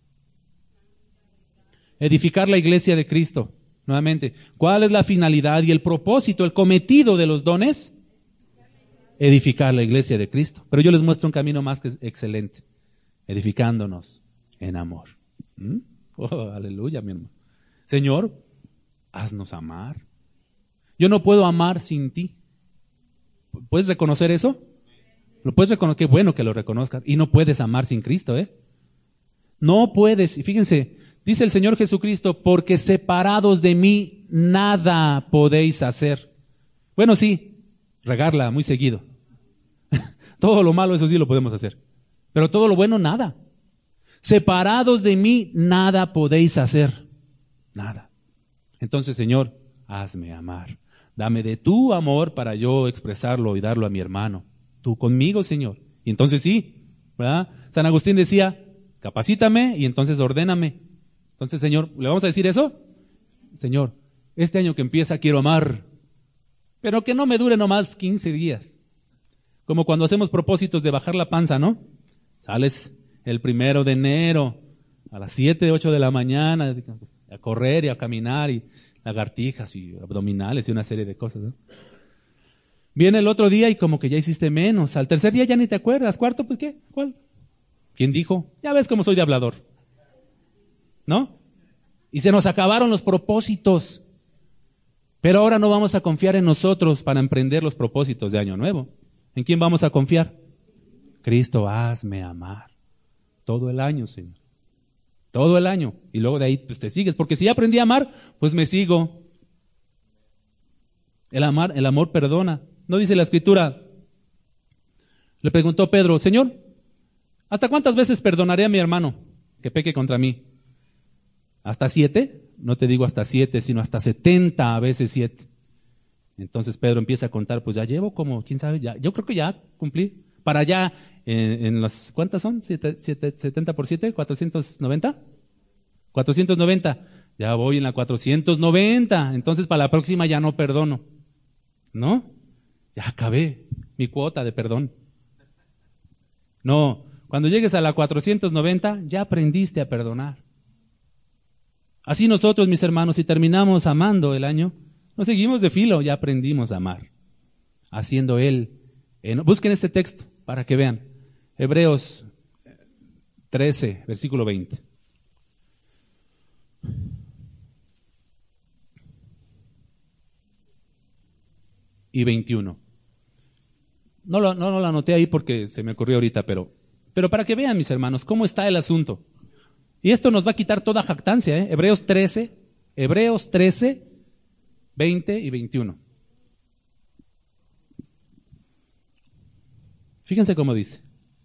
Edificar la iglesia de Cristo. Nuevamente, ¿cuál es la finalidad y el propósito, el cometido de los dones? Edificar la iglesia de Cristo. Pero yo les muestro un camino más que excelente. Edificándonos en amor. Oh, aleluya, mi hermano. Señor, haznos amar. Yo no puedo amar sin ti. ¿Puedes reconocer eso? ¿Lo puedes reconocer? Qué bueno que lo reconozcas. Y no puedes amar sin Cristo, No puedes. Y fíjense, dice el Señor Jesucristo, porque separados de mí nada podéis hacer. Bueno, sí, regarla muy seguido. Todo lo malo, eso sí lo podemos hacer. Pero todo lo bueno, nada. Separados de mí nada podéis hacer. Nada. Entonces, Señor, hazme amar. Dame de tu amor para yo expresarlo y darlo a mi hermano. Tú conmigo, Señor. Y entonces sí, ¿verdad? San Agustín decía, capacítame y entonces ordéname. Entonces, Señor, ¿le vamos a decir eso? Señor, este año que empieza quiero amar, pero que no me dure nomás 15 días. Como cuando hacemos propósitos de bajar la panza, ¿no? Sales el 1 de enero a las 7, 8 de la mañana a correr y a caminar y lagartijas y abdominales y una serie de cosas, ¿no? Viene el otro día y como que ya hiciste menos. Al tercer día ya ni te acuerdas. Cuarto, pues ¿qué? ¿Cuál? ¿Quién dijo? Ya ves cómo soy de hablador. ¿No? Y se nos acabaron los propósitos. Pero ahora no vamos a confiar en nosotros para emprender los propósitos de Año Nuevo. ¿En quién vamos a confiar? Cristo, hazme amar. Todo el año, Señor. Todo el año. Y luego de ahí pues te sigues. Porque si ya aprendí a amar, pues me sigo. El amor perdona. ¿No dice la Escritura? Le preguntó Pedro, Señor, ¿hasta cuántas veces perdonaré a mi hermano que peque contra mí? ¿Hasta 7? No te digo hasta 7, sino hasta 70 veces 7. Entonces Pedro empieza a contar, pues ya llevo como, quién sabe, ya, yo creo que ya cumplí. Para allá, en las, ¿cuántas son? 70 por 7, 490. 490. Ya voy en la 490. Entonces para la próxima ya no perdono. ¿No? Ya acabé. mi cuota de perdón. No, cuando llegues a la 490, ya aprendiste a perdonar. Así nosotros, mis hermanos, si terminamos amando el año, no seguimos de filo, ya aprendimos a amar. Haciendo Él. Busquen este texto para que vean. Hebreos 13, versículo 20. Y 21. No lo anoté ahí porque se me ocurrió ahorita, pero para que vean, mis hermanos, cómo está el asunto. Y esto nos va a quitar toda jactancia, ¿eh? Hebreos 13, 20 y 21. Fíjense cómo dice.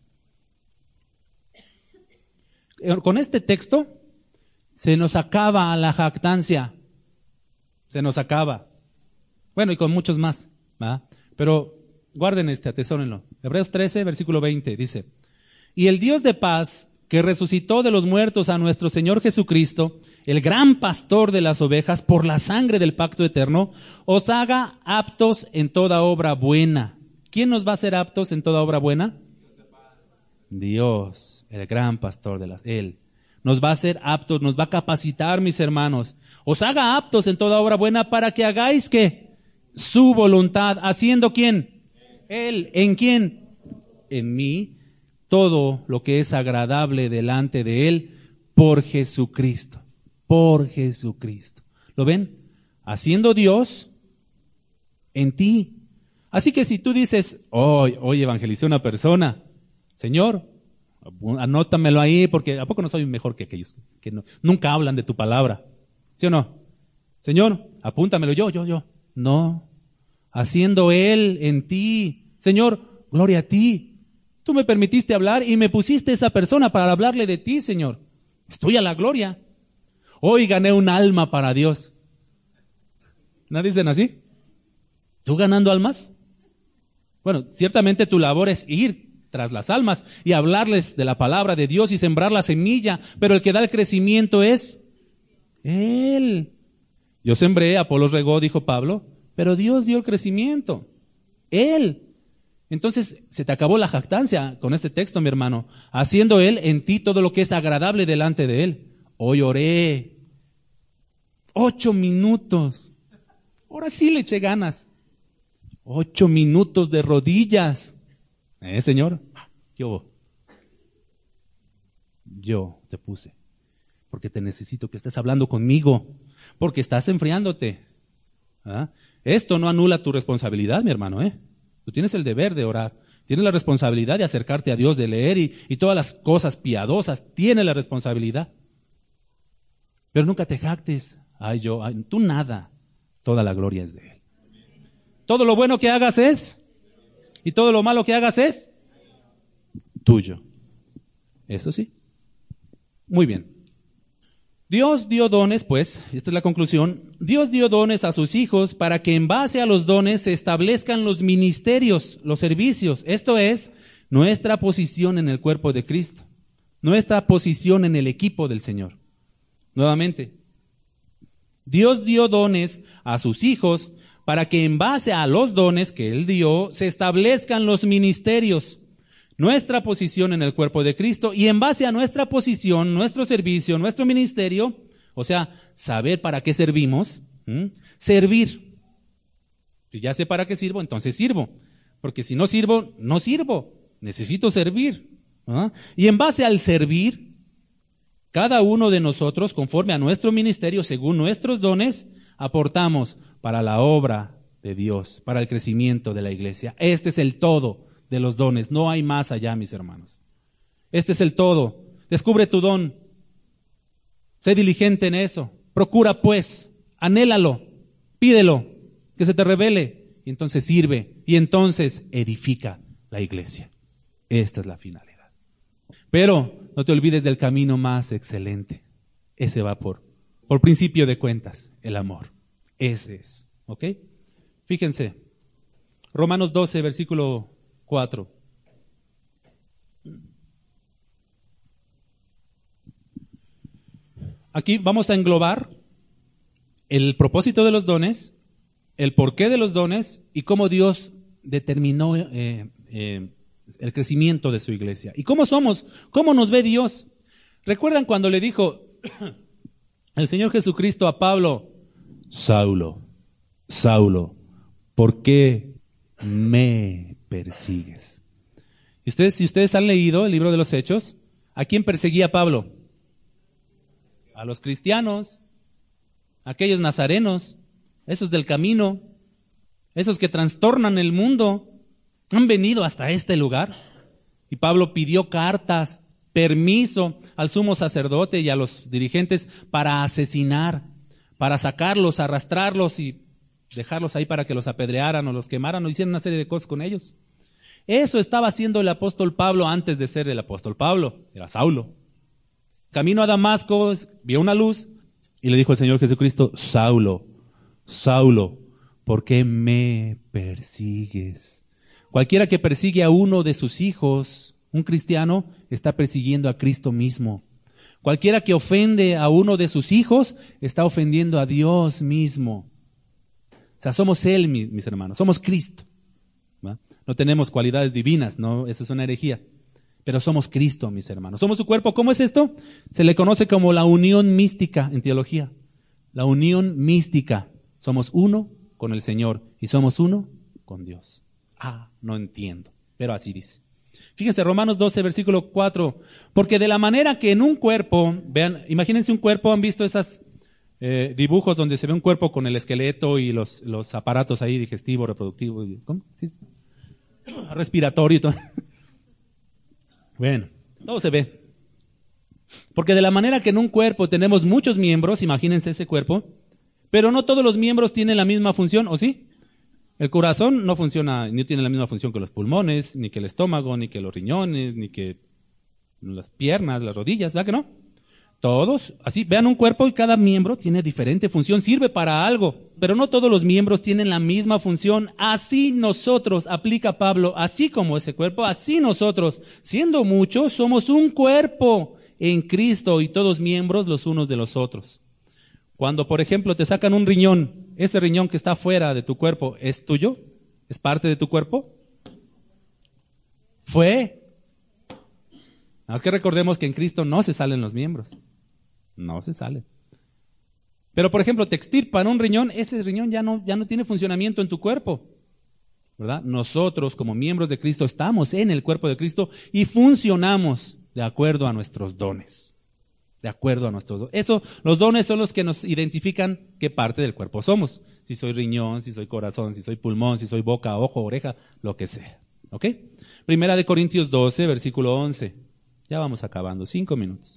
Con este texto se nos acaba la jactancia. Se nos acaba. Bueno, y con muchos más, ¿verdad? Pero guarden atesórenlo. Hebreos 13, versículo 20, dice: Y el Dios de paz, que resucitó de los muertos a nuestro Señor Jesucristo, el gran pastor de las ovejas, por la sangre del pacto eterno, os haga aptos en toda obra buena. ¿Quién nos va a hacer aptos en toda obra buena? Dios, el gran pastor Él. Nos va a hacer aptos, nos va a capacitar, mis hermanos. Os haga aptos en toda obra buena para que hagáis, ¿qué? Su voluntad. ¿Haciendo quién? Él. ¿En quién? En mí. Todo lo que es agradable delante de Él por Jesucristo. Por Jesucristo. ¿Lo ven? Haciendo Dios en ti. Así que si tú dices, hoy evangelicé a una persona, Señor, anótamelo ahí, porque ¿a poco no soy mejor que aquellos que nunca hablan de tu palabra? ¿Sí o no? Señor, apúntamelo yo. No, haciendo Él en ti. Señor, gloria a ti. Tú me permitiste hablar y me pusiste esa persona para hablarle de ti, Señor. Estoy a la gloria. Hoy gané un alma para Dios. ¿No dicen así? ¿Tú ganando almas? Bueno, ciertamente tu labor es ir tras las almas y hablarles de la palabra de Dios y sembrar la semilla, pero el que da el crecimiento es Él. Yo sembré, Apolos regó, dijo Pablo, pero Dios dio el crecimiento. Él. Entonces se te acabó la jactancia con este texto, mi hermano. Haciendo Él en ti todo lo que es agradable delante de Él. Hoy oré 8 minutos. Ahora sí le eché ganas. 8 minutos de rodillas. Señor, yo te puse. Porque te necesito que estés hablando conmigo. Porque estás enfriándote. ¿Ah? Esto no anula tu responsabilidad, mi hermano, Tú tienes el deber de orar. Tienes la responsabilidad de acercarte a Dios, de leer y todas las cosas piadosas. Tienes la responsabilidad. Pero nunca te jactes. Tú nada. Toda la gloria es de Él. Todo lo bueno que hagas es, y todo lo malo que hagas es tuyo. Eso sí. Muy bien. Dios dio dones, pues, esta es la conclusión, Dios dio dones a sus hijos para que en base a los dones se establezcan los ministerios, los servicios. Esto es nuestra posición en el cuerpo de Cristo, nuestra posición en el equipo del Señor. Nuevamente, Dios dio dones a sus hijos para que en base a los dones que Él dio se establezcan los ministerios, nuestra posición en el cuerpo de Cristo, y en base a nuestra posición, nuestro servicio, nuestro ministerio, o sea, saber para qué servimos, servir. Si ya sé para qué sirvo, entonces sirvo, porque si no sirvo, no sirvo, necesito servir. Y en base al servir, cada uno de nosotros, conforme a nuestro ministerio, según nuestros dones, aportamos para la obra de Dios, para el crecimiento de la iglesia. Este es el todo de los dones, no hay más allá, mis hermanos. Este es el todo. Descubre tu don, sé diligente en eso, procura pues, anhélalo, pídelo, que se te revele, y entonces sirve, y entonces edifica la iglesia. Esta es la finalidad. Pero no te olvides del camino más excelente. Ese va por principio de cuentas, el amor. Ese es, ¿ok? Fíjense, Romanos 12, versículo 4. Aquí vamos a englobar el propósito de los dones, el porqué de los dones y cómo Dios determinó el crecimiento de su iglesia. ¿Y cómo somos? ¿Cómo nos ve Dios? ¿Recuerdan cuando le dijo el Señor Jesucristo a Pablo: Saulo, Saulo, ¿por qué me persigues? Y si ustedes han leído el libro de los Hechos, ¿a quién perseguía Pablo? A los cristianos, a aquellos nazarenos, esos del camino, esos que trastornan el mundo, han venido hasta este lugar. Y Pablo pidió cartas, permiso al sumo sacerdote y a los dirigentes para asesinar, para sacarlos, arrastrarlos y dejarlos ahí para que los apedrearan o los quemaran o hicieran una serie de cosas con ellos. Eso estaba haciendo el apóstol Pablo antes de ser el apóstol Pablo, era Saulo. Camino a Damasco, vio una luz y le dijo al Señor Jesucristo: Saulo, Saulo, ¿por qué me persigues? Cualquiera que persigue a uno de sus hijos, un cristiano, está persiguiendo a Cristo mismo. Cualquiera que ofende a uno de sus hijos, está ofendiendo a Dios mismo. O sea, somos Él, mis hermanos, somos Cristo. ¿Va? No tenemos cualidades divinas, no, eso es una herejía. Pero somos Cristo, mis hermanos. Somos su cuerpo. ¿Cómo es esto? Se le conoce como la unión mística en teología. La unión mística. Somos uno con el Señor y somos uno con Dios. No entiendo, pero así dice. Fíjense, Romanos 12, versículo 4. Porque de la manera que en un cuerpo, vean, imagínense un cuerpo, ¿han visto esos dibujos donde se ve un cuerpo con el esqueleto y los aparatos ahí, digestivo, reproductivo, ¿cómo? ¿Sí? Respiratorio y todo. Bueno, todo se ve. Porque de la manera que en un cuerpo tenemos muchos miembros, imagínense ese cuerpo, pero no todos los miembros tienen la misma función, ¿o sí? El corazón no funciona, ni tiene la misma función que los pulmones, ni que el estómago, ni que los riñones, ni que las piernas, las rodillas, ¿verdad que no? Todos, así, vean un cuerpo y cada miembro tiene diferente función, sirve para algo, pero no todos los miembros tienen la misma función. Así nosotros, aplica Pablo, así como ese cuerpo, así nosotros, siendo muchos, somos un cuerpo en Cristo y todos miembros los unos de los otros. Cuando, por ejemplo, te sacan un riñón, ese riñón que está fuera de tu cuerpo, ¿es tuyo? ¿Es parte de tu cuerpo? Fue. Nada más que recordemos que en Cristo no se salen los miembros. No se salen. Pero, por ejemplo, te extirpan un riñón, ese riñón ya no tiene funcionamiento en tu cuerpo, ¿verdad? Nosotros, como miembros de Cristo, estamos en el cuerpo de Cristo y funcionamos de acuerdo a nuestros dones. De acuerdo a nuestros dones. Los dones son los que nos identifican qué parte del cuerpo somos. Si soy riñón, si soy corazón, si soy pulmón, si soy boca, ojo, oreja, lo que sea. ¿Ok? Primera de Corintios 12, versículo 11. Ya vamos acabando, 5 minutos.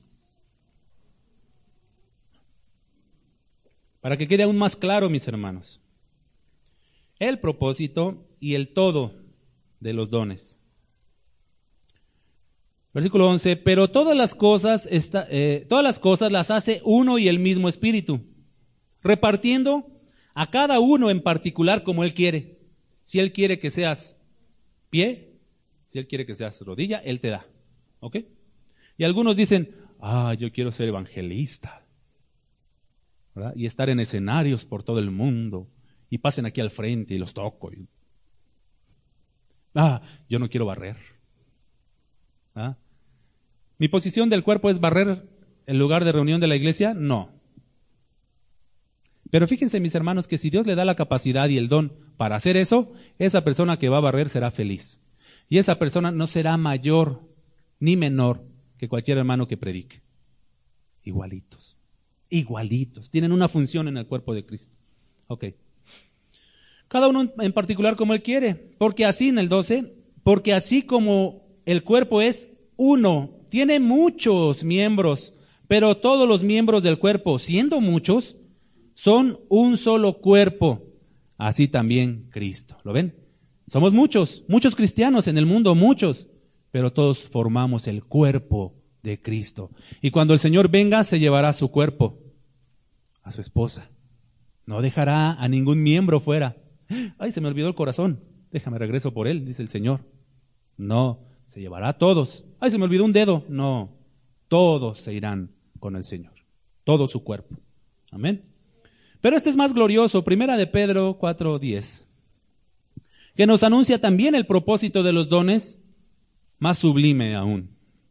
Para que quede aún más claro, mis hermanos, el propósito y el todo de los dones. Versículo 11, pero todas las cosas las hace uno y el mismo Espíritu, repartiendo a cada uno en particular como Él quiere. Si Él quiere que seas pie, si Él quiere que seas rodilla, Él te da. ¿Ok? Y algunos dicen, yo quiero ser evangelista, ¿verdad? Y estar en escenarios por todo el mundo, y pasen aquí al frente y los toco. Yo no quiero barrer. ¿Mi posición del cuerpo es barrer el lugar de reunión de la iglesia? No. Pero fíjense, mis hermanos, que si Dios le da la capacidad y el don para hacer eso, esa persona que va a barrer será feliz. Y esa persona no será mayor ni menor que cualquier hermano que predique. Igualitos. Igualitos. Tienen una función en el cuerpo de Cristo. Ok. Cada uno en particular como Él quiere. Porque así, en el 12, porque así como el cuerpo es uno, tiene muchos miembros, pero todos los miembros del cuerpo, siendo muchos, son un solo cuerpo. Así también Cristo. ¿Lo ven? Somos muchos cristianos en el mundo, muchos, pero todos formamos el cuerpo de Cristo. Y cuando el Señor venga, se llevará su cuerpo, a su esposa. No dejará a ningún miembro fuera. Se me olvidó el corazón. Déjame regreso por él, dice el Señor. No, se llevará a todos. Se me olvidó un dedo. No, todos se irán con el Señor. Todo su cuerpo. Amén. Pero este es más glorioso. Primera de Pedro 4:10. que nos anuncia también el propósito de los dones, más sublime aún.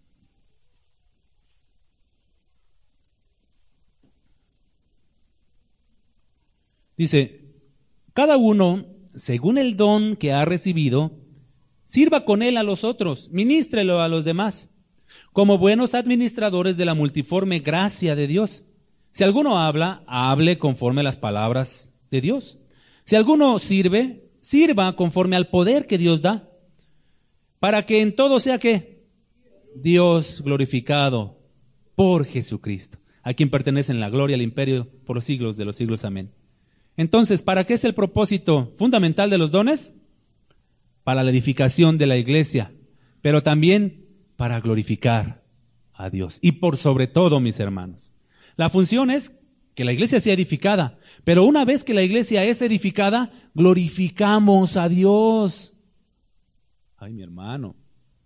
Dice, cada uno, según el don que ha recibido, sirva con él a los otros, ministrelo a los demás, como buenos administradores de la multiforme gracia de Dios. Si alguno habla, hable conforme a las palabras de Dios. Si alguno sirve, sirva conforme al poder que Dios da, para que en todo sea ¿qué? Dios glorificado por Jesucristo, a quien pertenecen la gloria, el imperio por los siglos de los siglos. Amén. Entonces, ¿para qué es el propósito fundamental de los dones? Para la edificación de la iglesia, pero también para glorificar a Dios. Y por sobre todo, mis hermanos, la función es que la iglesia sea edificada, pero una vez que la iglesia es edificada, glorificamos a Dios. Ay, mi hermano,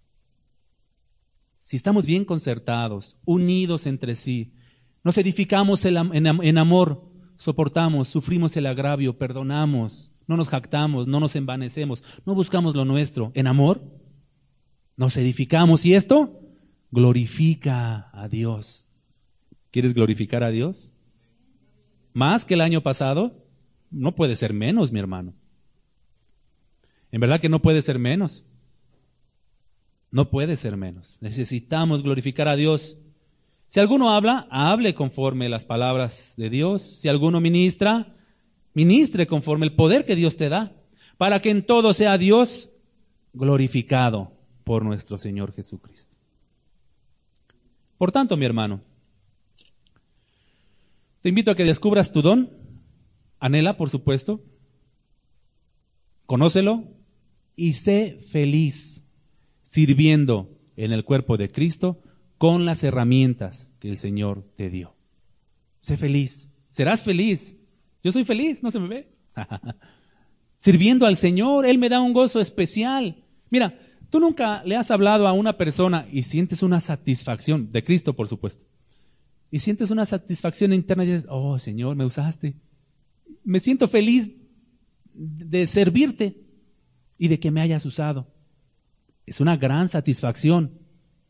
si estamos bien concertados, unidos entre sí, nos edificamos en amor, soportamos, sufrimos el agravio, perdonamos, no nos jactamos, no nos envanecemos, no buscamos lo nuestro. En amor, nos edificamos y esto glorifica a Dios. ¿Quieres glorificar a Dios? ¿Más que el año pasado? No puede ser menos, mi hermano. En verdad que no puede ser menos. No puede ser menos. Necesitamos glorificar a Dios. Si alguno habla, hable conforme las palabras de Dios. Si alguno ministra, ministre conforme el poder que Dios te da, para que en todo sea Dios glorificado por nuestro Señor Jesucristo. Por tanto, mi hermano, te invito a que descubras tu don. Anhela, por supuesto. Conócelo y sé feliz sirviendo en el cuerpo de Cristo con las herramientas que el Señor te dio. Sé feliz. Serás feliz. Yo soy feliz, ¿no se me ve? Sirviendo al Señor, Él me da un gozo especial. Mira, tú nunca le has hablado a una persona y sientes una satisfacción, de Cristo por supuesto, y sientes una satisfacción interna y dices, oh Señor, me usaste. Me siento feliz de servirte y de que me hayas usado. Es una gran satisfacción.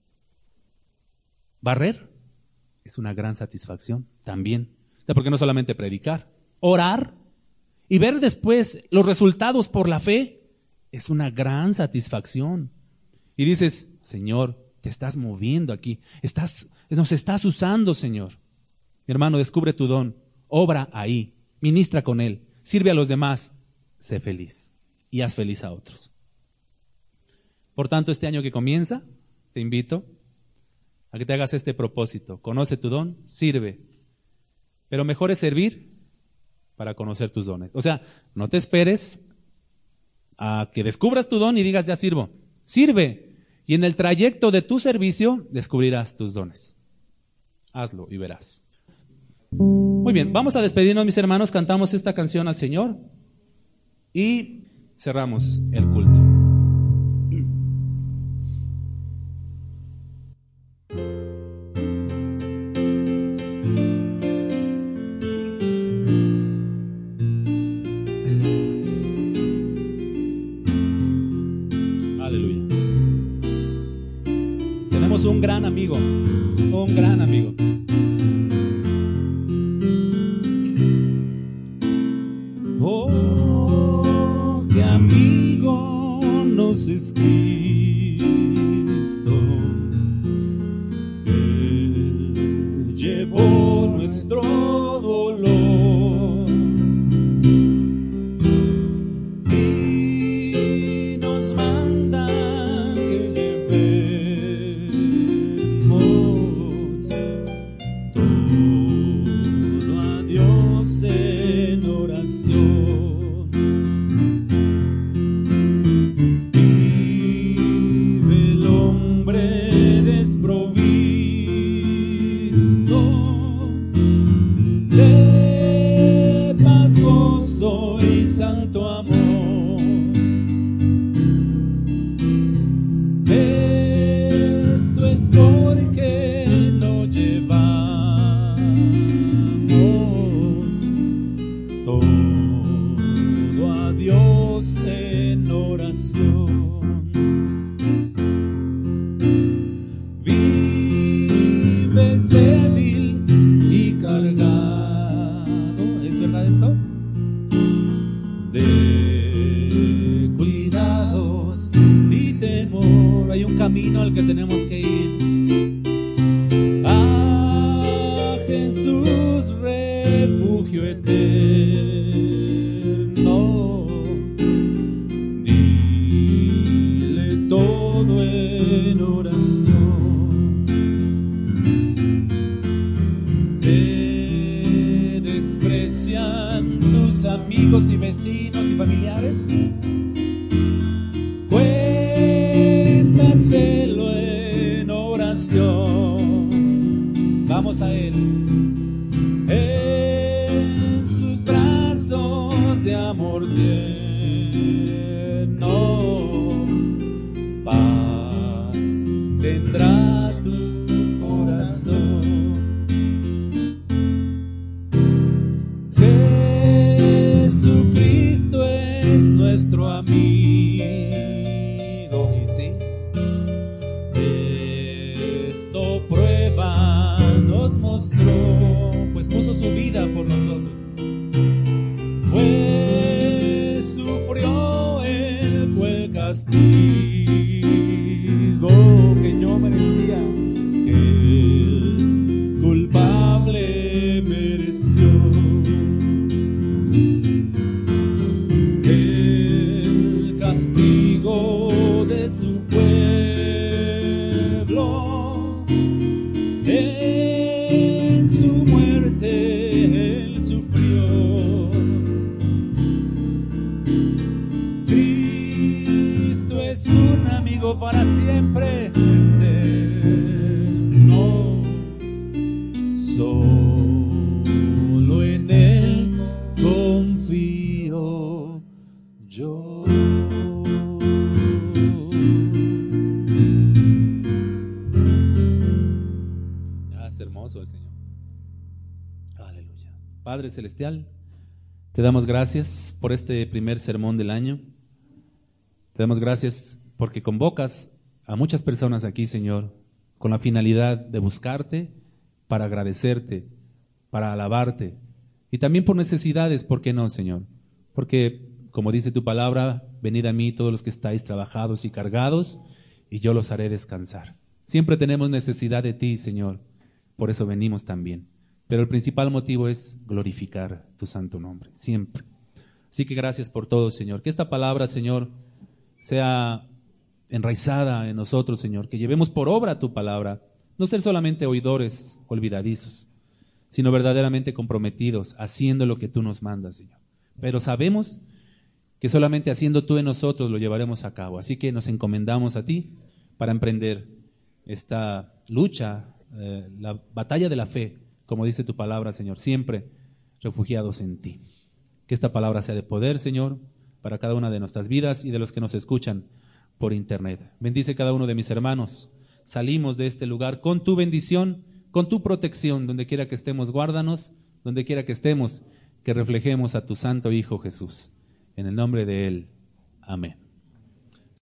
Barrer es una gran satisfacción también. O sea, porque no solamente predicar, orar y ver después los resultados por la fe es una gran satisfacción. Y dices, Señor, te estás moviendo aquí, nos estás usando, Señor. Mi hermano, descubre tu don, obra ahí, ministra con él, sirve a los demás, sé feliz y haz feliz a otros. Por tanto, este año que comienza, te invito a que te hagas este propósito. Conoce tu don, sirve. Pero mejor es servir para conocer tus dones. O sea, no te esperes a que descubras tu don y digas, ya sirvo. Sirve. Y en el trayecto de tu servicio descubrirás tus dones. Hazlo y verás. Muy bien, vamos a despedirnos, mis hermanos. Cantamos esta canción al Señor y cerramos el culto. Un gran amigo, un gran amigo. Oh, qué amigo nos es Cristo. Él llevó nuestro dolor y nos manda que llevemos todo a Dios en oración. Vive el hombre desprovisto de paz, gozo y santo amor. Esto es porque no llevamos todo a Dios Dios en oración. Vives débil y cargado, ¿es verdad esto? De cuidados y temor. Hay un camino al que tenemos que ir. A Jesús, refugio eterno. Dile todo en oración. Te desprecian tus amigos y vecinos y familiares. Cuéntaselo en oración. Vamos a Él. En sus brazos de amor tierno, paz tendrá tu corazón. Jesucristo es nuestro amigo, y sí, esto prueba nos mostró, pues puso su vida por nosotros, pues sufrió el cruel castigo que yo merecía, que el culpable mereció. El castigo de su pueblo, en su muerte Él sufrió. Cristo es un amigo para siempre eterno. Solo en Él confío yo. Es hermoso el Señor. Aleluya. Padre Celestial, te damos gracias por este primer sermón del año. Te damos gracias porque convocas a muchas personas aquí, Señor, con la finalidad de buscarte, para agradecerte, para alabarte, y también por necesidades, ¿por qué no, Señor? Porque, como dice tu palabra, venid a mí todos los que estáis trabajados y cargados, y yo los haré descansar. Siempre tenemos necesidad de ti, Señor, por eso venimos también. Pero el principal motivo es glorificar tu santo nombre, siempre. Así que gracias por todo, Señor. Que esta palabra, Señor, sea enraizada en nosotros, Señor. Que llevemos por obra tu palabra. No ser solamente oidores olvidadizos, sino verdaderamente comprometidos, haciendo lo que tú nos mandas, Señor. Pero sabemos que solamente haciendo tú en nosotros lo llevaremos a cabo. Así que nos encomendamos a ti para emprender esta lucha, la batalla de la fe, como dice tu palabra, Señor, siempre refugiados en ti. Que esta palabra sea de poder, Señor, para cada una de nuestras vidas y de los que nos escuchan por internet. Bendice cada uno de mis hermanos. Salimos de este lugar con tu bendición, con tu protección, donde quiera que estemos, guárdanos, donde quiera que estemos, que reflejemos a tu santo Hijo Jesús. En el nombre de Él. Amén.